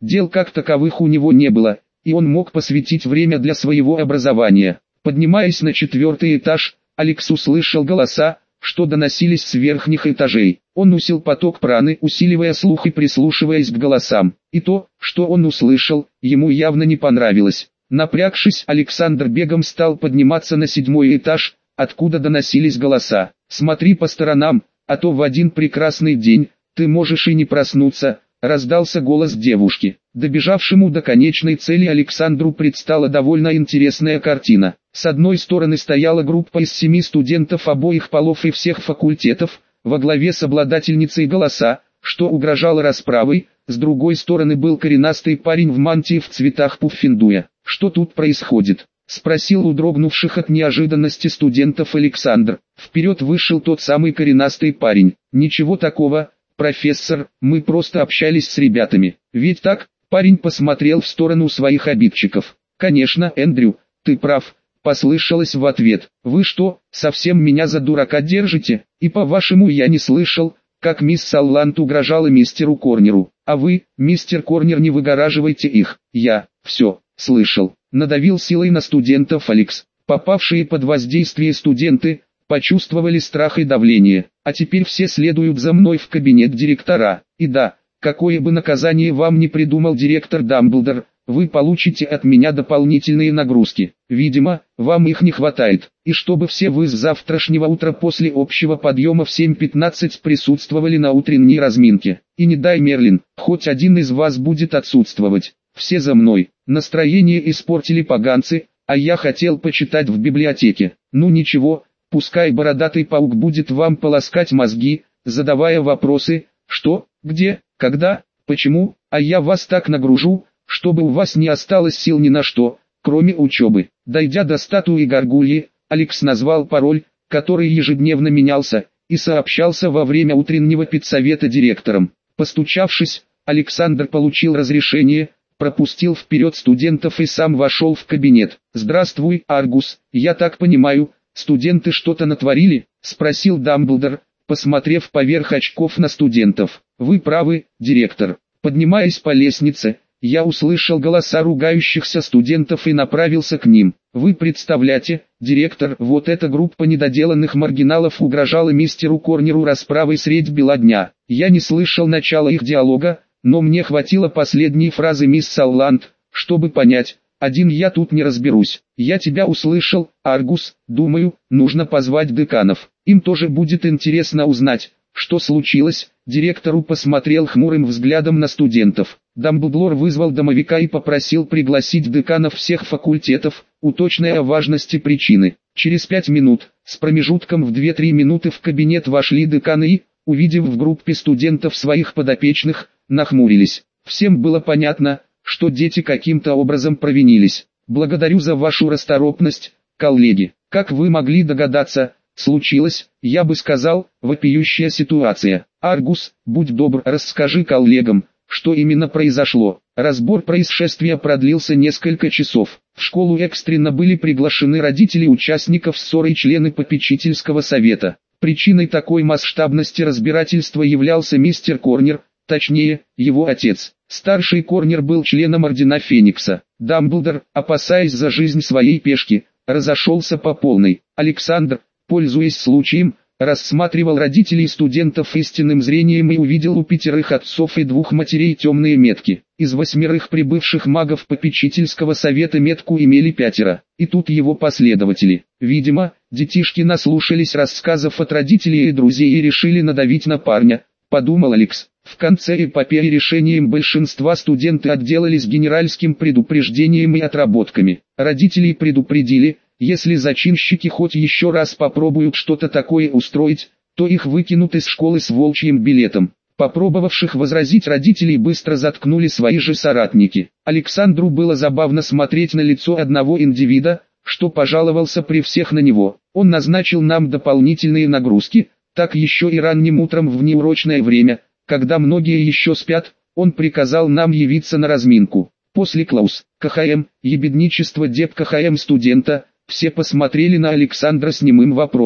Дел как таковых у него не было, и он мог посвятить время для своего образования. Поднимаясь на четвертый этаж, Алекс услышал голоса, что доносились с верхних этажей. Он усилил поток праны, усиливая слух и прислушиваясь к голосам. И то, что он услышал, ему явно не понравилось. Напрягшись, Александр бегом стал подниматься на седьмой этаж, откуда доносились голоса. «Смотри по сторонам, а то в один прекрасный день ты можешь и не проснуться», — раздался голос девушки. Добежавшему до конечной цели Александру предстала довольно интересная картина. С одной стороны стояла группа из семи студентов обоих полов и всех факультетов, во главе с обладательницей голоса, что угрожало расправой, с другой стороны был коренастый парень в мантии в цветах пуффендуя. «Что тут происходит?» — спросил у дрогнувших от неожиданности студентов Александр. Вперед вышел тот самый коренастый парень. «Ничего такого, профессор, мы просто общались с ребятами. Ведь так?» — парень посмотрел в сторону своих обидчиков. «Конечно, Эндрю, ты прав», — послышалось в ответ. «Вы что, совсем меня за дурака держите? И по-вашему я не слышал, как мисс Салланд угрожала мистеру Корнеру. А вы, мистер Корнер, не выгораживайте их. Я, все, слышал». Надавил силой на студентов Алекс. Попавшие под воздействие студенты почувствовали страх и давление. «А теперь все следуют за мной в кабинет директора. И да, какое бы наказание вам ни придумал директор Дамблдор, вы получите от меня дополнительные нагрузки. Видимо, вам их не хватает. И чтобы все вы с завтрашнего утра после общего подъема в семь пятнадцать присутствовали на утренней разминке. И не дай, Мерлин, хоть один из вас будет отсутствовать. Все за мной». Настроение испортили поганцы, а я хотел почитать в библиотеке. Ну ничего, пускай бородатый паук будет вам полоскать мозги, задавая вопросы: что, где, когда, почему, а я вас так нагружу, чтобы у вас не осталось сил ни на что, кроме учебы. Дойдя до статуи Гаргульи, Алекс назвал пароль, который ежедневно менялся, и сообщался во время утреннего педсовета директором. Постучавшись, Александр получил разрешение, пропустил вперед студентов и сам вошел в кабинет. «Здравствуй, Аргус, я так понимаю, студенты что-то натворили?» — спросил Дамблдор, посмотрев поверх очков на студентов. «Вы правы, директор». Поднимаясь по лестнице, я услышал голоса ругающихся студентов и направился к ним. «Вы представляете, директор, вот эта группа недоделанных маргиналов угрожала мистеру Корнеру расправой средь бела дня. Я не слышал начала их диалога, но мне хватило последней фразы мисс Салланд, чтобы понять, один я тут не разберусь. Я тебя услышал, Аргус, думаю, нужно позвать деканов. Им тоже будет интересно узнать, что случилось». Директору посмотрел хмурым взглядом на студентов. Дамблдор вызвал домовика и попросил пригласить деканов всех факультетов, уточняя о важности причины. Через пять минут, с промежутком в две-три минуты в кабинет вошли деканы и, увидев в группе студентов своих подопечных, нахмурились. Всем было понятно, что дети каким-то образом провинились. «Благодарю за вашу расторопность, коллеги. Как вы могли догадаться, случилась, я бы сказал, вопиющая ситуация. Аргус, будь добр, расскажи коллегам, что именно произошло». Разбор происшествия продлился несколько часов. В школу экстренно были приглашены родители участников ссоры и члены попечительского совета. Причиной такой масштабности разбирательства являлся мистер Корнер, точнее, его отец. Старший Корнер был членом Ордена Феникса. Дамблдор, опасаясь за жизнь своей пешки, разошелся по полной. Александр, пользуясь случаем, рассматривал родителей студентов истинным зрением и увидел у пятерых отцов и двух матерей темные метки. Из восьмерых прибывших магов попечительского совета метку имели пятеро, и тут его последователи. Видимо, детишки наслушались рассказов от родителей и друзей и решили надавить на парня, подумал Алекс. В конце эпопеи решением большинства студенты отделались генеральским предупреждением и отработками. Родителей предупредили, если зачинщики хоть еще раз попробуют что-то такое устроить, то их выкинут из школы с волчьим билетом. Попробовавших возразить родителей быстро заткнули свои же соратники. Александру было забавно смотреть на лицо одного индивида, что пожаловался при всех на него. «Он назначил нам дополнительные нагрузки, так еще и ранним утром в неурочное время, когда многие еще спят, он приказал нам явиться на разминку». После Клаус, КХМ, ебедничество деп КХМ студента, все посмотрели на Александра с немым вопросом.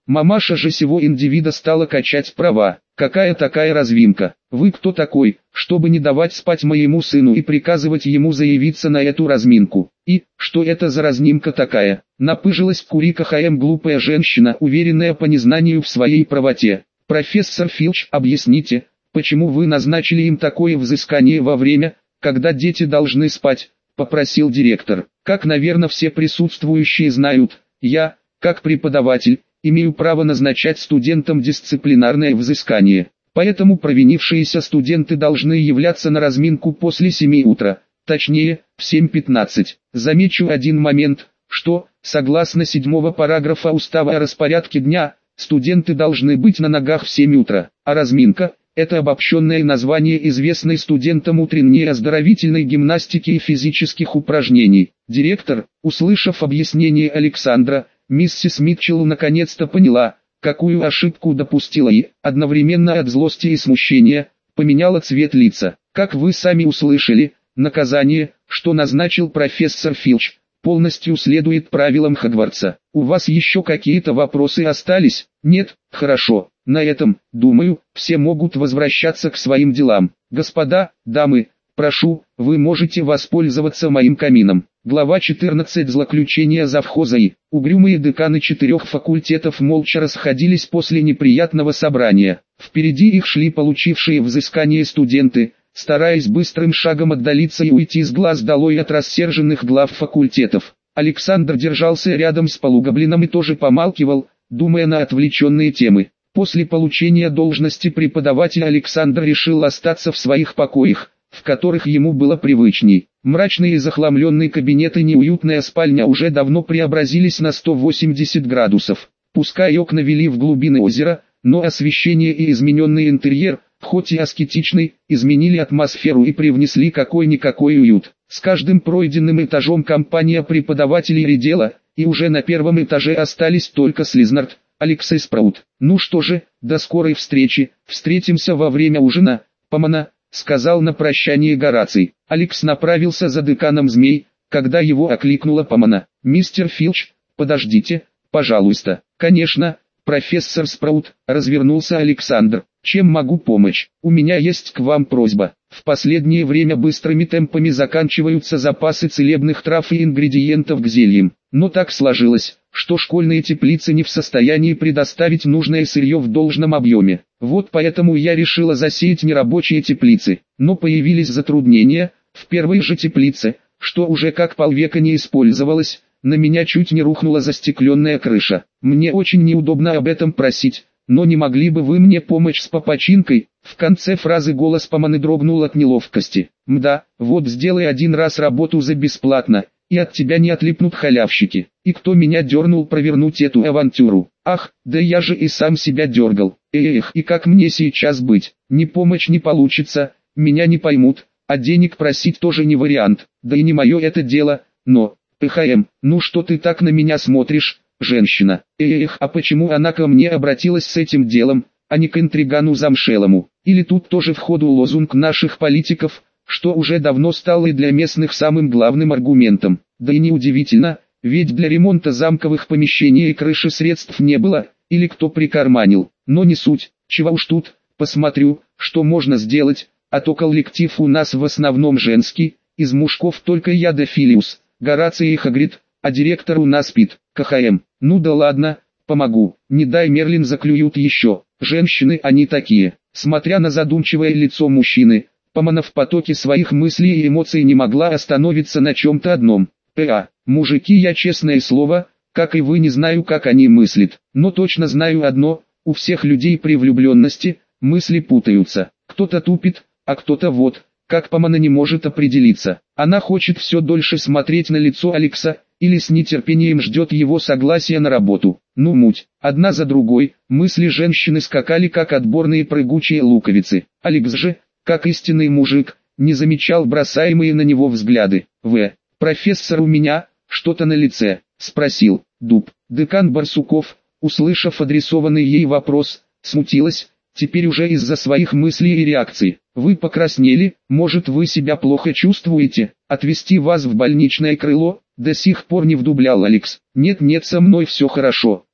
Мамаша же сего индивида стала качать права. Какая такая развинка? Вы кто такой, чтобы не давать спать моему сыну и приказывать ему заявиться на эту разминку? И, что это за разминка такая? Напыжилась в курика ХМ глупая женщина, уверенная по незнанию в своей правоте. Профессор Филч, объясните, почему вы назначили им такое взыскание во время, когда дети должны спать? Попросил директор. Как, наверное, все присутствующие знают, я, как преподаватель, имею право назначать студентам дисциплинарное взыскание. Поэтому провинившиеся студенты должны являться на разминку после семи утра, точнее, в семь пятнадцать. Замечу один момент, что, согласно седьмого параграфа Устава о распорядке дня, студенты должны быть на ногах в семь утра, а разминка – это обобщенное название известной студентам утренней оздоровительной гимнастики и физических упражнений. Директор, услышав объяснение Александра, миссис Митчелл наконец-то поняла, какую ошибку допустила и, одновременно от злости и смущения, поменяла цвет лица. Как вы сами услышали, наказание, что назначил профессор Филч, полностью следует правилам Хогвартса. У вас еще какие-то вопросы остались? Нет? Хорошо. На этом, думаю, все могут возвращаться к своим делам. Господа, дамы, прошу, вы можете воспользоваться моим камином. Глава четырнадцать. Злоключения завхоза и угрюмые деканы четырех факультетов молча расходились после неприятного собрания. Впереди их шли получившие взыскание студенты, стараясь быстрым шагом отдалиться и уйти с глаз долой от рассерженных глав факультетов. Александр держался рядом с полугоблином и тоже помалкивал, думая на отвлеченные темы. После получения должности преподавателя Александр решил остаться в своих покоях, в которых ему было привычней. Мрачные и захламленные кабинеты и неуютная спальня уже давно преобразились на сто восемьдесят градусов. Пускай окна вели в глубины озера, но освещение и измененный интерьер, хоть и аскетичный, изменили атмосферу и привнесли какой-никакой уют. С каждым пройденным этажом компания преподавателей редела, и уже на первом этаже остались только Слизнард, Алекс и Спраут. «Ну что же, до скорой встречи, встретимся во время ужина, Помана», — сказал на прощание Гораций. Алекс направился за деканом змей, когда его окликнула Помана. «Мистер Филч, подождите, пожалуйста». «Конечно, профессор Спраут», — развернулся Александр. «Чем могу помочь? У меня есть к вам просьба. В последнее время быстрыми темпами заканчиваются запасы целебных трав и ингредиентов к зельям. Но так сложилось, что школьные теплицы не в состоянии предоставить нужное сырье в должном объеме. Вот поэтому я решила засеять нерабочие теплицы. Но появились затруднения. В первой же теплице, что уже как полвека не использовалось, на меня чуть не рухнула застекленная крыша. Мне очень неудобно об этом просить, но не могли бы вы мне помочь с попочинкой?» В конце фразы голос Поманы дрогнул от неловкости. «Мда, вот сделай один раз работу за бесплатно, и от тебя не отлипнут халявщики. И кто меня дернул провернуть эту авантюру? Ах, да я же и сам себя дергал. Эх, и как мне сейчас быть? Ни помощь не получится, меня не поймут, а денег просить тоже не вариант. Да и не мое это дело, но... ПХМ, ну что ты так на меня смотришь, женщина? Эх, а почему она ко мне обратилась с этим делом, а не к интригану замшелому? Или тут тоже в ходу лозунг наших политиков, что уже давно стало и для местных самым главным аргументом? Да и неудивительно, ведь для ремонта замковых помещений и крыши средств не было, или кто прикарманил. Но не суть, чего уж тут, посмотрю, что можно сделать, а то коллектив у нас в основном женский, из мужиков только я да Филиус, Гораций и Хагрид, а директор у нас Пит, КХМ. Ну да ладно, помогу, не дай Мерлин заклюют еще. Женщины они такие. Смотря на задумчивое лицо мужчины, Помана в потоке своих мыслей и эмоций не могла остановиться на чем-то одном. «П.А. Мужики, я честное слово, как и вы, не знаю, как они мыслят, но точно знаю одно, у всех людей при влюбленности, мысли путаются. Кто-то тупит, а кто-то вот, как Помана не может определиться. Она хочет все дольше смотреть на лицо Алекса, или с нетерпением ждет его согласия на работу. Ну муть, одна за другой, мысли женщины скакали как отборные прыгучие луковицы. Алекс же, как истинный мужик, не замечал бросаемые на него взгляды. «В. Профессор, у меня что-то на лице?» — спросил Дуб. Декан Барсуков, услышав адресованный ей вопрос, смутилась, теперь уже из-за своих мыслей и реакций. «Вы покраснели, может вы себя плохо чувствуете? Отвезти вас в больничное крыло?» До сих пор не вдублял Алекс. «Нет-нет, со мной все хорошо.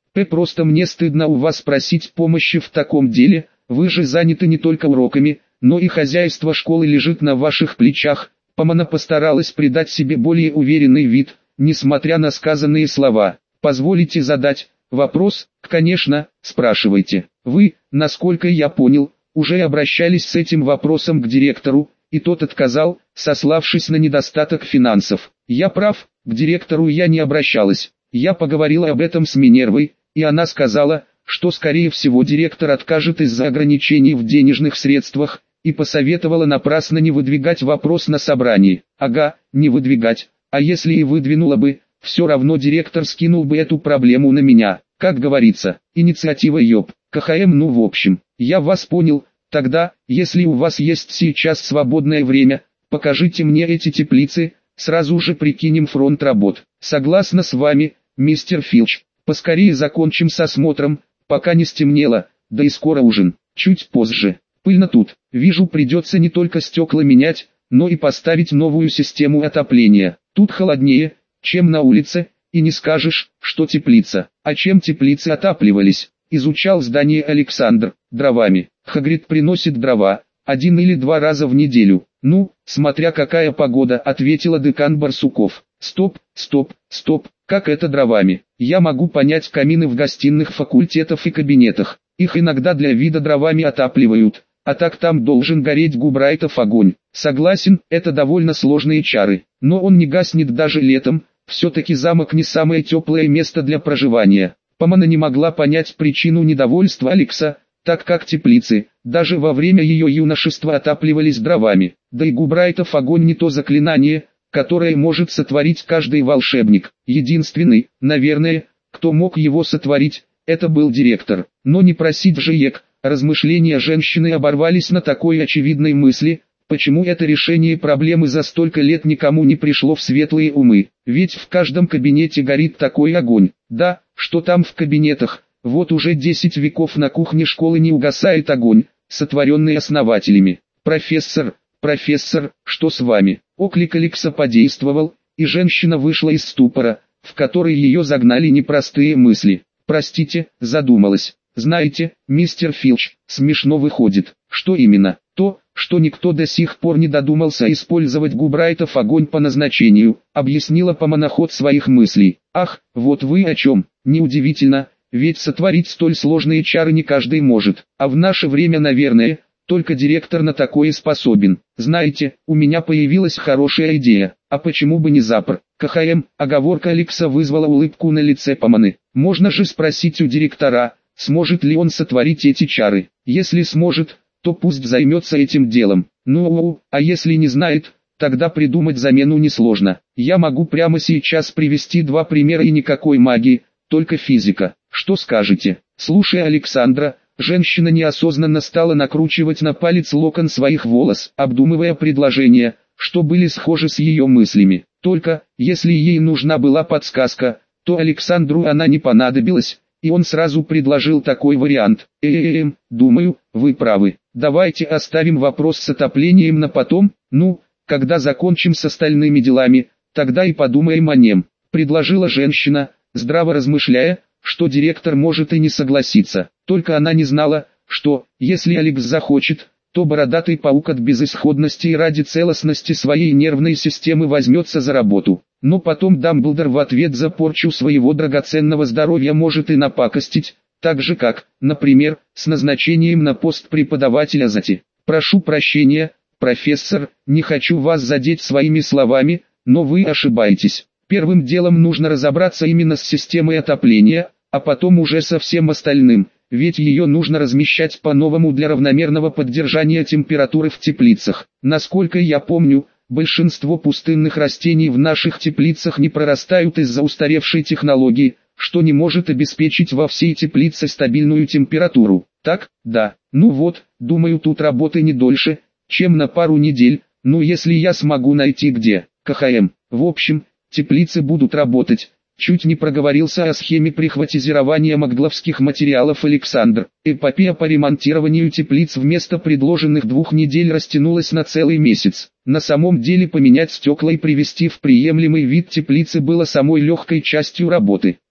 П. Просто мне стыдно у вас просить помощи в таком деле, вы же заняты не только уроками, но и хозяйство школы лежит на ваших плечах. Помана постаралась придать себе более уверенный вид, несмотря на сказанные слова. Позволите задать вопрос? Конечно, спрашивайте. Вы, насколько я понял, уже обращались с этим вопросом к директору, и тот отказал, сославшись на недостаток финансов. Я прав, к директору я не обращалась. Я поговорила об этом с Минервой, и она сказала, что скорее всего директор откажет из-за ограничений в денежных средствах, и посоветовала напрасно не выдвигать вопрос на собрании. Ага, не выдвигать, а если и выдвинула бы, все равно директор скинул бы эту проблему на меня. Как говорится, инициатива ЙОП, КХМ. Ну в общем, я вас понял. Тогда, если у вас есть сейчас свободное время, покажите мне эти теплицы, сразу же прикинем фронт работ. Согласна с вами, мистер Филч. Поскорее закончим с осмотром, пока не стемнело, да и скоро ужин. Чуть позже. Пыльно тут. Вижу, придется не только стекла менять, но и поставить новую систему отопления. Тут холоднее, чем на улице, и не скажешь, что теплица. А чем теплицы отапливались? Изучал здание Александр. Дровами. Хагрид приносит дрова, один или два раза в неделю. Ну, смотря какая погода, ответила декан Барсуков. Стоп, стоп, стоп, как это дровами? Я могу понять камины в гостиных факультетов и кабинетах. Их иногда для вида дровами отапливают, а так там должен гореть Губрайтов огонь. Согласен, это довольно сложные чары, но он не гаснет даже летом, все-таки замок не самое теплое место для проживания. Помана не могла понять причину недовольства Алекса, так как теплицы, даже во время ее юношества отапливались дровами, да и Губрайтов огонь не то заклинание, которое может сотворить каждый волшебник. Единственный, наверное, кто мог его сотворить, это был директор. Но не просить же ек, размышления женщины оборвались на такой очевидной мысли, почему это решение проблемы за столько лет никому не пришло в светлые умы. Ведь в каждом кабинете горит такой огонь. Да, что там в кабинетах, вот уже десять веков на кухне школы не угасает огонь, сотворенный основателями. «Профессор, профессор, что с вами?» Оклик Алекса подействовал, и женщина вышла из ступора, в который ее загнали непростые мысли. «Простите», задумалась. «Знаете, мистер Филч, смешно выходит». «Что именно?» «То, что никто до сих пор не додумался использовать Губрайтов огонь по назначению», объяснила Помана ход своих мыслей. «Ах, вот вы о чем. Неудивительно, ведь сотворить столь сложные чары не каждый может, а в наше время, наверное, только директор на такое способен. Знаете, у меня появилась хорошая идея, а почему бы не запр?» КХМ, оговорка Алекса вызвала улыбку на лице Поманы. «Можно же спросить у директора, сможет ли он сотворить эти чары. Если сможет, то пусть займется этим делом. Ну, а если не знает, тогда придумать замену несложно. Я могу прямо сейчас привести два примера и никакой магии, только физика. Что скажете?» Слушая Александра, женщина неосознанно стала накручивать на палец локон своих волос, обдумывая предложения, что были схожи с ее мыслями. Только, если ей нужна была подсказка, то Александру она не понадобилась, и он сразу предложил такой вариант. «Эм, думаю, вы правы. Давайте оставим вопрос с отоплением на потом, ну, когда закончим с остальными делами, тогда и подумаем о нем», предложила женщина, здраво размышляя, что директор может и не согласиться. Только она не знала, что, если Алекс захочет, то бородатый паук от безысходности и ради целостности своей нервной системы возьмется за работу. Но потом Дамблдор в ответ за порчу своего драгоценного здоровья может и напакостить, так же как, например, с назначением на пост преподавателя ЗАТИ. «Прошу прощения, профессор, не хочу вас задеть своими словами, но вы ошибаетесь. Первым делом нужно разобраться именно с системой отопления, а потом уже со всем остальным, ведь ее нужно размещать по-новому для равномерного поддержания температуры в теплицах. Насколько я помню, большинство пустынных растений в наших теплицах не прорастают из-за устаревшей технологии, что не может обеспечить во всей теплице стабильную температуру. Так, да, ну вот, думаю, тут работы не дольше, чем на пару недель, ну если я смогу найти где. КХМ. В общем, теплицы будут работать. Чуть не проговорился о схеме прихватизирования магдловских материалов Александр. Эпопея по ремонтированию теплиц вместо предложенных двух недель растянулась на целый месяц. На самом деле поменять стекла и привести в приемлемый вид теплицы было самой легкой частью работы.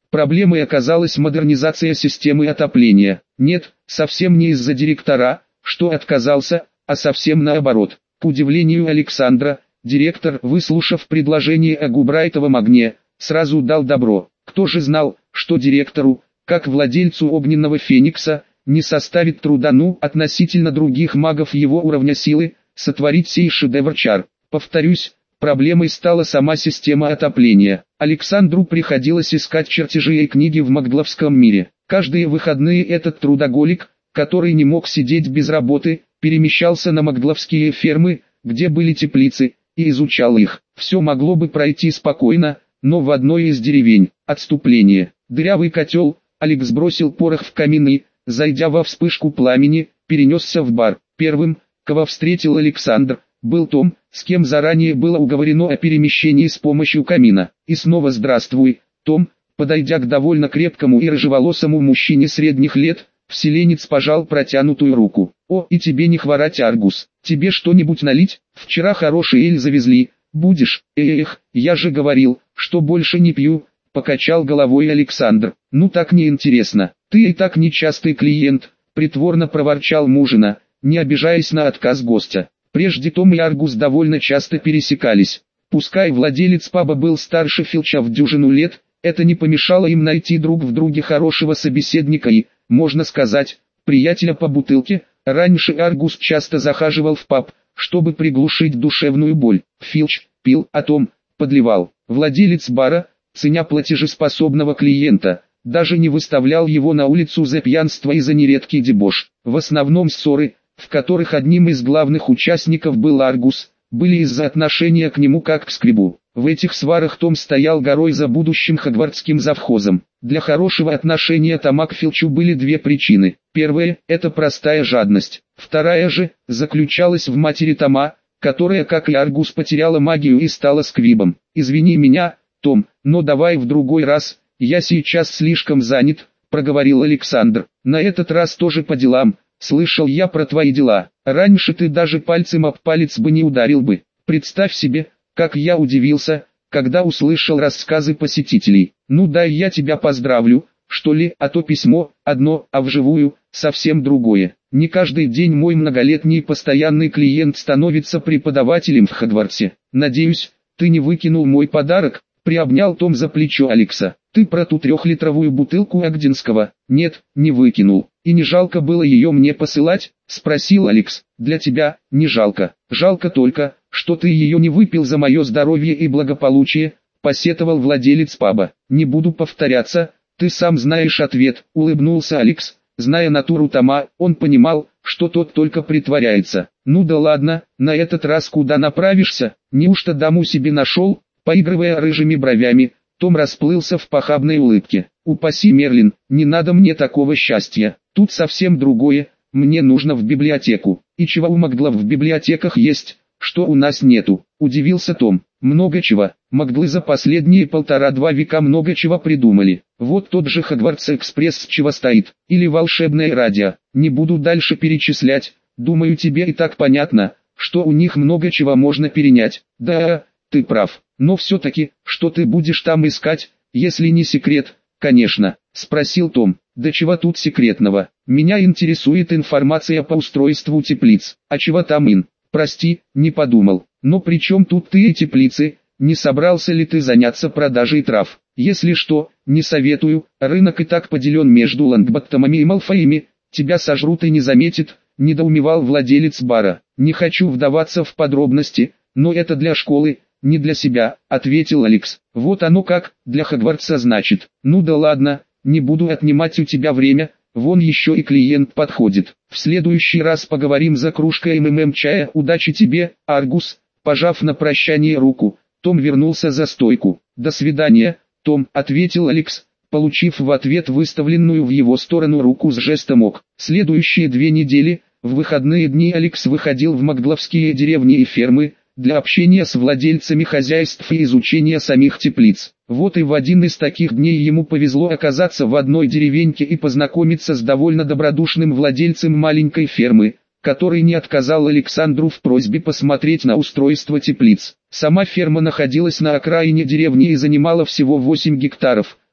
Проблемой оказалась модернизация системы отопления. Нет, совсем не из-за директора, что отказался, а совсем наоборот. К удивлению Александра, директор, выслушав предложение о губрайтовом огне, сразу дал добро. Кто же знал, что директору, как владельцу огненного феникса, не составит труда, ну, относительно других магов его уровня силы, сотворить сей шедевр чар. Повторюсь, проблемой стала сама система отопления. Александру приходилось искать чертежи и книги в магловском мире. Каждые выходные этот трудоголик, который не мог сидеть без работы, перемещался на магловские фермы, где были теплицы, и изучал их. Все могло бы пройти спокойно, но в одной из деревень, отступление, дырявый котел, Алекс бросил порох в камин и, зайдя во вспышку пламени, перенесся в бар. Первым, кого встретил Александр, был Том, с кем заранее было уговорено о перемещении с помощью камина. И снова здравствуй, Том. Подойдя к довольно крепкому и рыжеволосому мужчине средних лет, вселенец пожал протянутую руку. «О, и тебе не хворать, Аргус. Тебе что-нибудь налить? Вчера хороший эль завезли. Будешь?» «Эх, я же говорил, что больше не пью», — покачал головой Александр. «Ну так неинтересно. Ты и так нечастый клиент», — притворно проворчал мужина, не обижаясь на отказ гостя. Прежде Том и Аргус довольно часто пересекались. Пускай владелец паба был старше Филча в дюжину лет, это не помешало им найти друг в друге хорошего собеседника и, можно сказать, приятеля по бутылке. Раньше Аргус часто захаживал в паб, чтобы приглушить душевную боль. Филч пил, а Том подливал. Владелец бара, ценя платежеспособного клиента, даже не выставлял его на улицу за пьянство и за нередкий дебош. В основном ссоры, в которых одним из главных участников был Аргус, были из-за отношения к нему как к скребу. В этих сварах Том стоял горой за будущим хогвартским завхозом. Для хорошего отношения Тома к Филчу были две причины. Первая – это простая жадность. Вторая же заключалась в матери Тома, которая, как и Аргус, потеряла магию и стала сквибом. «Извини меня, Том, но давай в другой раз, я сейчас слишком занят», – проговорил Александр. «На этот раз тоже по делам. Слышал я про твои дела. Раньше ты даже пальцем об палец бы не ударил бы. Представь себе, как я удивился, когда услышал рассказы посетителей. Ну дай я тебя поздравлю, что ли, а то письмо одно, а вживую совсем другое. Не каждый день мой многолетний постоянный клиент становится преподавателем в Хогвартсе. Надеюсь, ты не выкинул мой подарок?» Приобнял Том за плечо Алекса. «Ты про ту трехлитровую бутылку Агдинского?» «Нет, не выкинул. И не жалко было ее мне посылать?» — спросил Алекс. «Для тебя не жалко. Жалко только, что ты ее не выпил за мое здоровье и благополучие», — посетовал владелец паба. «Не буду повторяться, ты сам знаешь ответ», — улыбнулся Алекс. Зная натуру Тома, он понимал, что тот только притворяется. «Ну да ладно, на этот раз куда направишься? Неужто даму себе нашел?» Поигрывая рыжими бровями, Том расплылся в похабной улыбке. «Упаси Мерлин, не надо мне такого счастья. Тут совсем другое, мне нужно в библиотеку». «И чего у маглов в библиотеках есть, что у нас нету?» – удивился Том. «Много чего. Маглы за последние полтора-два века много чего придумали. Вот тот же Хогвартс-экспресс с чего стоит, или волшебное радио. Не буду дальше перечислять, думаю, тебе и так понятно, что у них много чего можно перенять». «Да, ты прав. Но все-таки, что ты будешь там искать, если не секрет?» «Конечно», — спросил Том. «Да чего тут секретного? Меня интересует информация по устройству теплиц». «А чего там ин? Прости, не подумал. Но при чем тут ты и теплицы? Не собрался ли ты заняться продажей трав? Если что, не советую, рынок и так поделен между Лонгботтомами и Малфоями, тебя сожрут и не заметят», — недоумевал владелец бара. «Не хочу вдаваться в подробности, но это для школы, не для себя», — ответил Алекс. «Вот оно как, для Хогвартса значит. Ну да ладно, не буду отнимать у тебя время, вон еще и клиент подходит. В следующий раз поговорим за кружкой МММ чая. Удачи тебе, Аргус». Пожав на прощание руку, Том вернулся за стойку. «До свидания, Том», — ответил Алекс, получив в ответ выставленную в его сторону руку с жестом ок. Следующие две недели, в выходные дни Алекс выходил в магловские деревни и фермы, для общения с владельцами хозяйств и изучения самих теплиц. Вот и в один из таких дней ему повезло оказаться в одной деревеньке и познакомиться с довольно добродушным владельцем маленькой фермы, который не отказал Александру в просьбе посмотреть на устройство теплиц. Сама ферма находилась на окраине деревни и занимала всего восемь гектаров,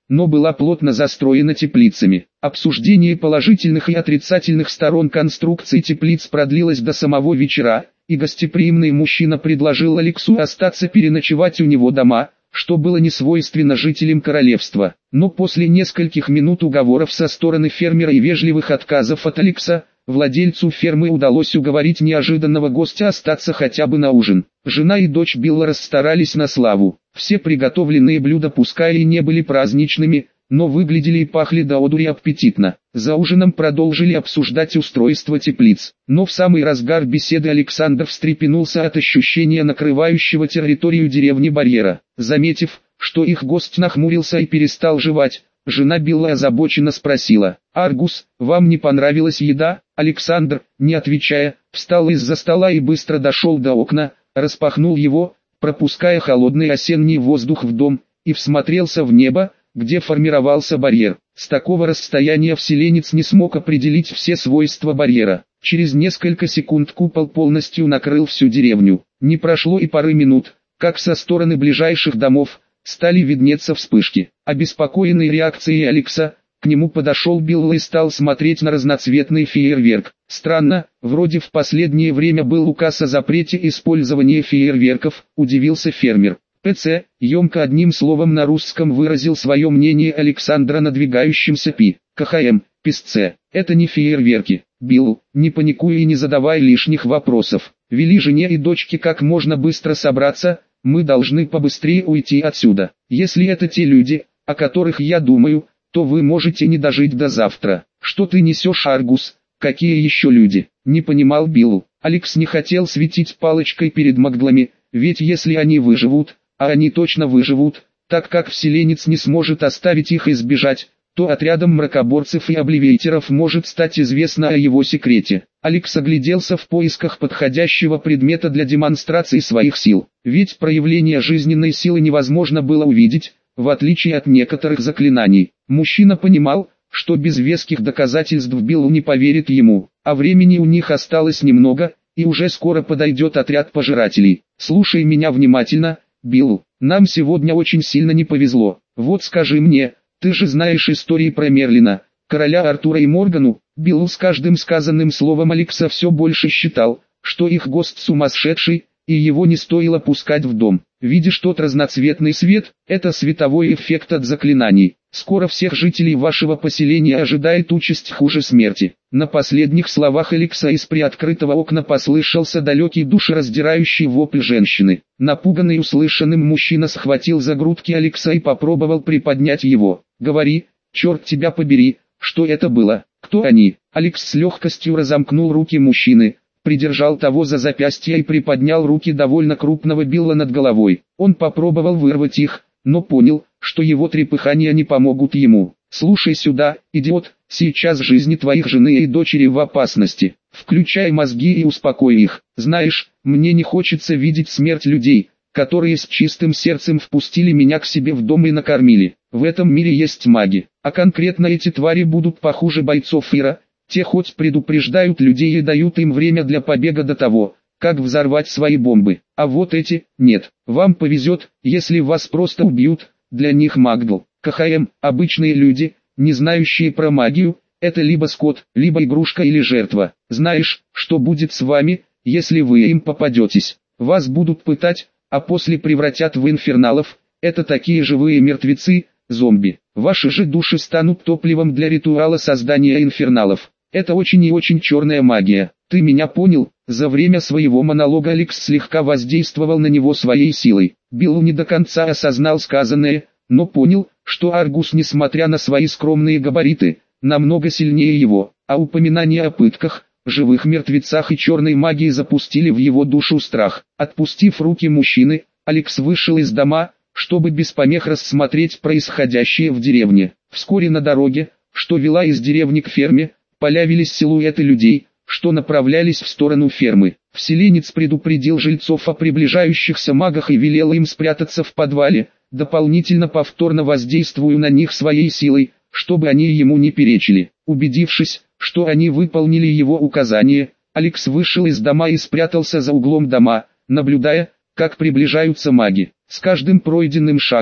но была плотно застроена теплицами. Обсуждение положительных и отрицательных сторон конструкции теплиц продлилось до самого вечера, и гостеприимный мужчина предложил Алексу остаться переночевать у него дома, что было не свойственно жителям королевства. Но после нескольких минут уговоров со стороны фермера и вежливых отказов от Алекса, владельцу фермы удалось уговорить неожиданного гостя остаться хотя бы на ужин. Жена и дочь Билла расстарались на славу. Все приготовленные блюда пускай и не были праздничными, но выглядели и пахли до одури аппетитно. За ужином продолжили обсуждать устройство теплиц. Но в самый разгар беседы Александр встрепенулся от ощущения накрывающего территорию деревни барьера. Заметив, что их гость нахмурился и перестал жевать, жена Билла озабоченно спросила: «Аргус, вам не понравилась еда?» Александр, не отвечая, встал из-за стола и быстро дошел до окна, распахнул его, пропуская холодный осенний воздух в дом, и всмотрелся в небо, где формировался барьер. С такого расстояния вселенец не смог определить все свойства барьера. Через несколько секунд купол полностью накрыл всю деревню. Не прошло и пары минут, как со стороны ближайших домов стали виднеться вспышки. Обеспокоенный реакцией Алекса, к нему подошел Билл и стал смотреть на разноцветный фейерверк. Странно, вроде в последнее время был указ о запрете использования фейерверков, удивился фермер. ПЦ, емко одним словом на русском выразил свое мнение Александра надвигающимся пи. КХМ, писце, это не фейерверки. Билл, не паникуй и не задавай лишних вопросов. Вели жене и дочке как можно быстро собраться, мы должны побыстрее уйти отсюда. Если это те люди, о которых я думаю, то вы можете не дожить до завтра. Что ты несешь, Аргус? Какие еще люди? Не понимал Билл. Алекс не хотел светить палочкой перед маглами, ведь если они выживут, а они точно выживут, так как вселенец не сможет оставить их и сбежать, то отрядом мракоборцев и обливейтеров может стать известно о его секрете. Алекс огляделся в поисках подходящего предмета для демонстрации своих сил, ведь проявление жизненной силы невозможно было увидеть, в отличие от некоторых заклинаний. Мужчина понимал, что без веских доказательств Билл не поверит ему, а времени у них осталось немного, и уже скоро подойдет отряд пожирателей. «Слушай меня внимательно, Билл, нам сегодня очень сильно не повезло. Вот скажи мне, ты же знаешь истории про Мерлина, короля Артура и Моргану?» Билл с каждым сказанным словом Алекса все больше считал, что их гость сумасшедший, и его не стоило пускать в дом. Видишь тот разноцветный свет, это световой эффект от заклинаний. Скоро всех жителей вашего поселения ожидает участь хуже смерти. На последних словах Алекса из приоткрытого окна послышался далекий душераздирающий вопль женщины. Напуганный услышанным мужчина схватил за грудки Алекса и попробовал приподнять его. «Говори, черт тебя побери, что это было? Кто они?» Алекс с легкостью разомкнул руки мужчины, придержал того за запястье и приподнял руки довольно крупного Билла над головой. Он попробовал вырвать их, но понял, что его трепыхания не помогут ему. «Слушай сюда, идиот, сейчас жизни твоих жены и дочери в опасности. Включай мозги и успокой их. Знаешь, мне не хочется видеть смерть людей, которые с чистым сердцем впустили меня к себе в дом и накормили. В этом мире есть маги, а конкретно эти твари будут похуже бойцов Ира. Те хоть предупреждают людей и дают им время для побега до того, как взорвать свои бомбы. А вот эти, нет. Вам повезет, если вас просто убьют. Для них Магдл, КХМ, обычные люди, не знающие про магию, это либо скот, либо игрушка или жертва. Знаешь, что будет с вами, если вы им попадетесь? Вас будут пытать, а после превратят в инферналов. Это такие живые мертвецы, зомби. Ваши же души станут топливом для ритуала создания инферналов. Это очень и очень черная магия. Ты меня понял?» За время своего монолога Алекс слегка воздействовал на него своей силой. Билл не до конца осознал сказанное, но понял, что Аргус, несмотря на свои скромные габариты, намного сильнее его, а упоминания о пытках, живых мертвецах и черной магии запустили в его душу страх. Отпустив руки мужчины, Алекс вышел из дома, чтобы без помех рассмотреть происходящее в деревне. Вскоре на дороге, что вела из деревни к ферме, появились силуэты людей, что направлялись в сторону фермы. Вселенец предупредил жильцов о приближающихся магах и велел им спрятаться в подвале, дополнительно повторно воздействуя на них своей силой, чтобы они ему не перечили. Убедившись, что они выполнили его указания, Алекс вышел из дома и спрятался за углом дома, наблюдая, как приближаются маги. С каждым пройденным шагом,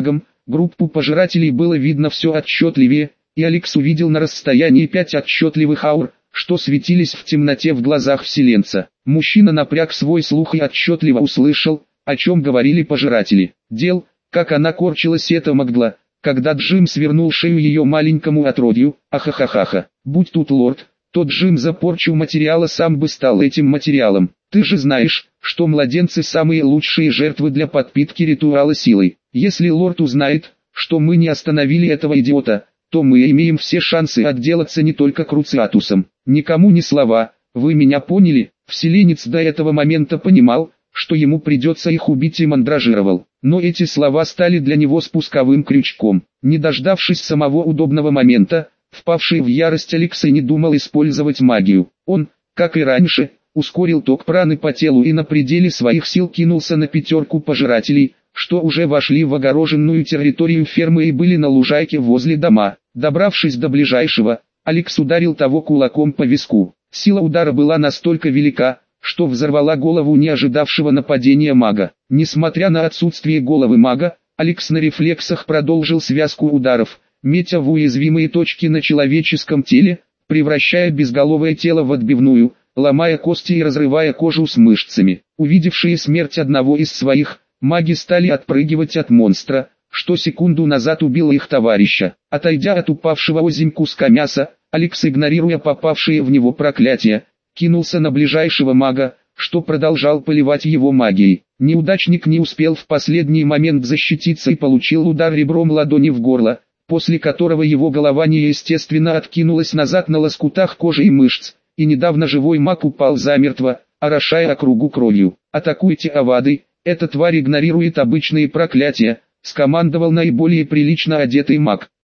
Группу пожирателей было видно все отчетливее, и Алекс увидел на расстоянии пять отчетливых аур, что светились в темноте в глазах вселенца. Мужчина напряг свой слух и отчетливо услышал, о чем говорили пожиратели. Дел, как она корчилась эта могла, когда Джим свернул шею ее маленькому отродью, ахахахаха. Будь тут лорд, то Джим за порчу материала сам бы стал этим материалом. Ты же знаешь, что младенцы самые лучшие жертвы для подпитки ритуала силой. Если лорд узнает, что мы не остановили этого идиота, то мы имеем все шансы отделаться не только Круциатусом. Никому ни слова, вы меня поняли? Вселенец до этого момента понимал, что ему придется их убить, и мандражировал. Но эти слова стали для него спусковым крючком. Не дождавшись самого удобного момента, впавший в ярость Алекс и не думал использовать магию. Он, как и раньше, ускорил ток праны по телу и на пределе своих сил кинулся на пятерку пожирателей, что уже вошли в огороженную территорию фермы и были на лужайке возле дома. Добравшись до ближайшего, Алекс ударил того кулаком по виску. Сила удара была настолько велика, что взорвала голову не ожидавшего нападения мага. Несмотря на отсутствие головы мага, Алекс на рефлексах продолжил связку ударов, метя в уязвимые точки на человеческом теле, превращая безголовое тело в отбивную, ломая кости и разрывая кожу с мышцами. Увидевшие смерть одного из своих, маги стали отпрыгивать от монстра, что секунду назад убило их товарища. Отойдя от упавшего озимь куска мяса, Алекс, игнорируя попавшие в него проклятия, кинулся на ближайшего мага, что продолжал поливать его магией. Неудачник не успел в последний момент защититься и получил удар ребром ладони в горло, после которого его голова неестественно откинулась назад на лоскутах кожи и мышц, и недавно живой маг упал замертво, орошая округу кровью. «Атакуйте, авады, эта тварь игнорирует обычные проклятия», — скомандовал наиболее прилично одетый маг.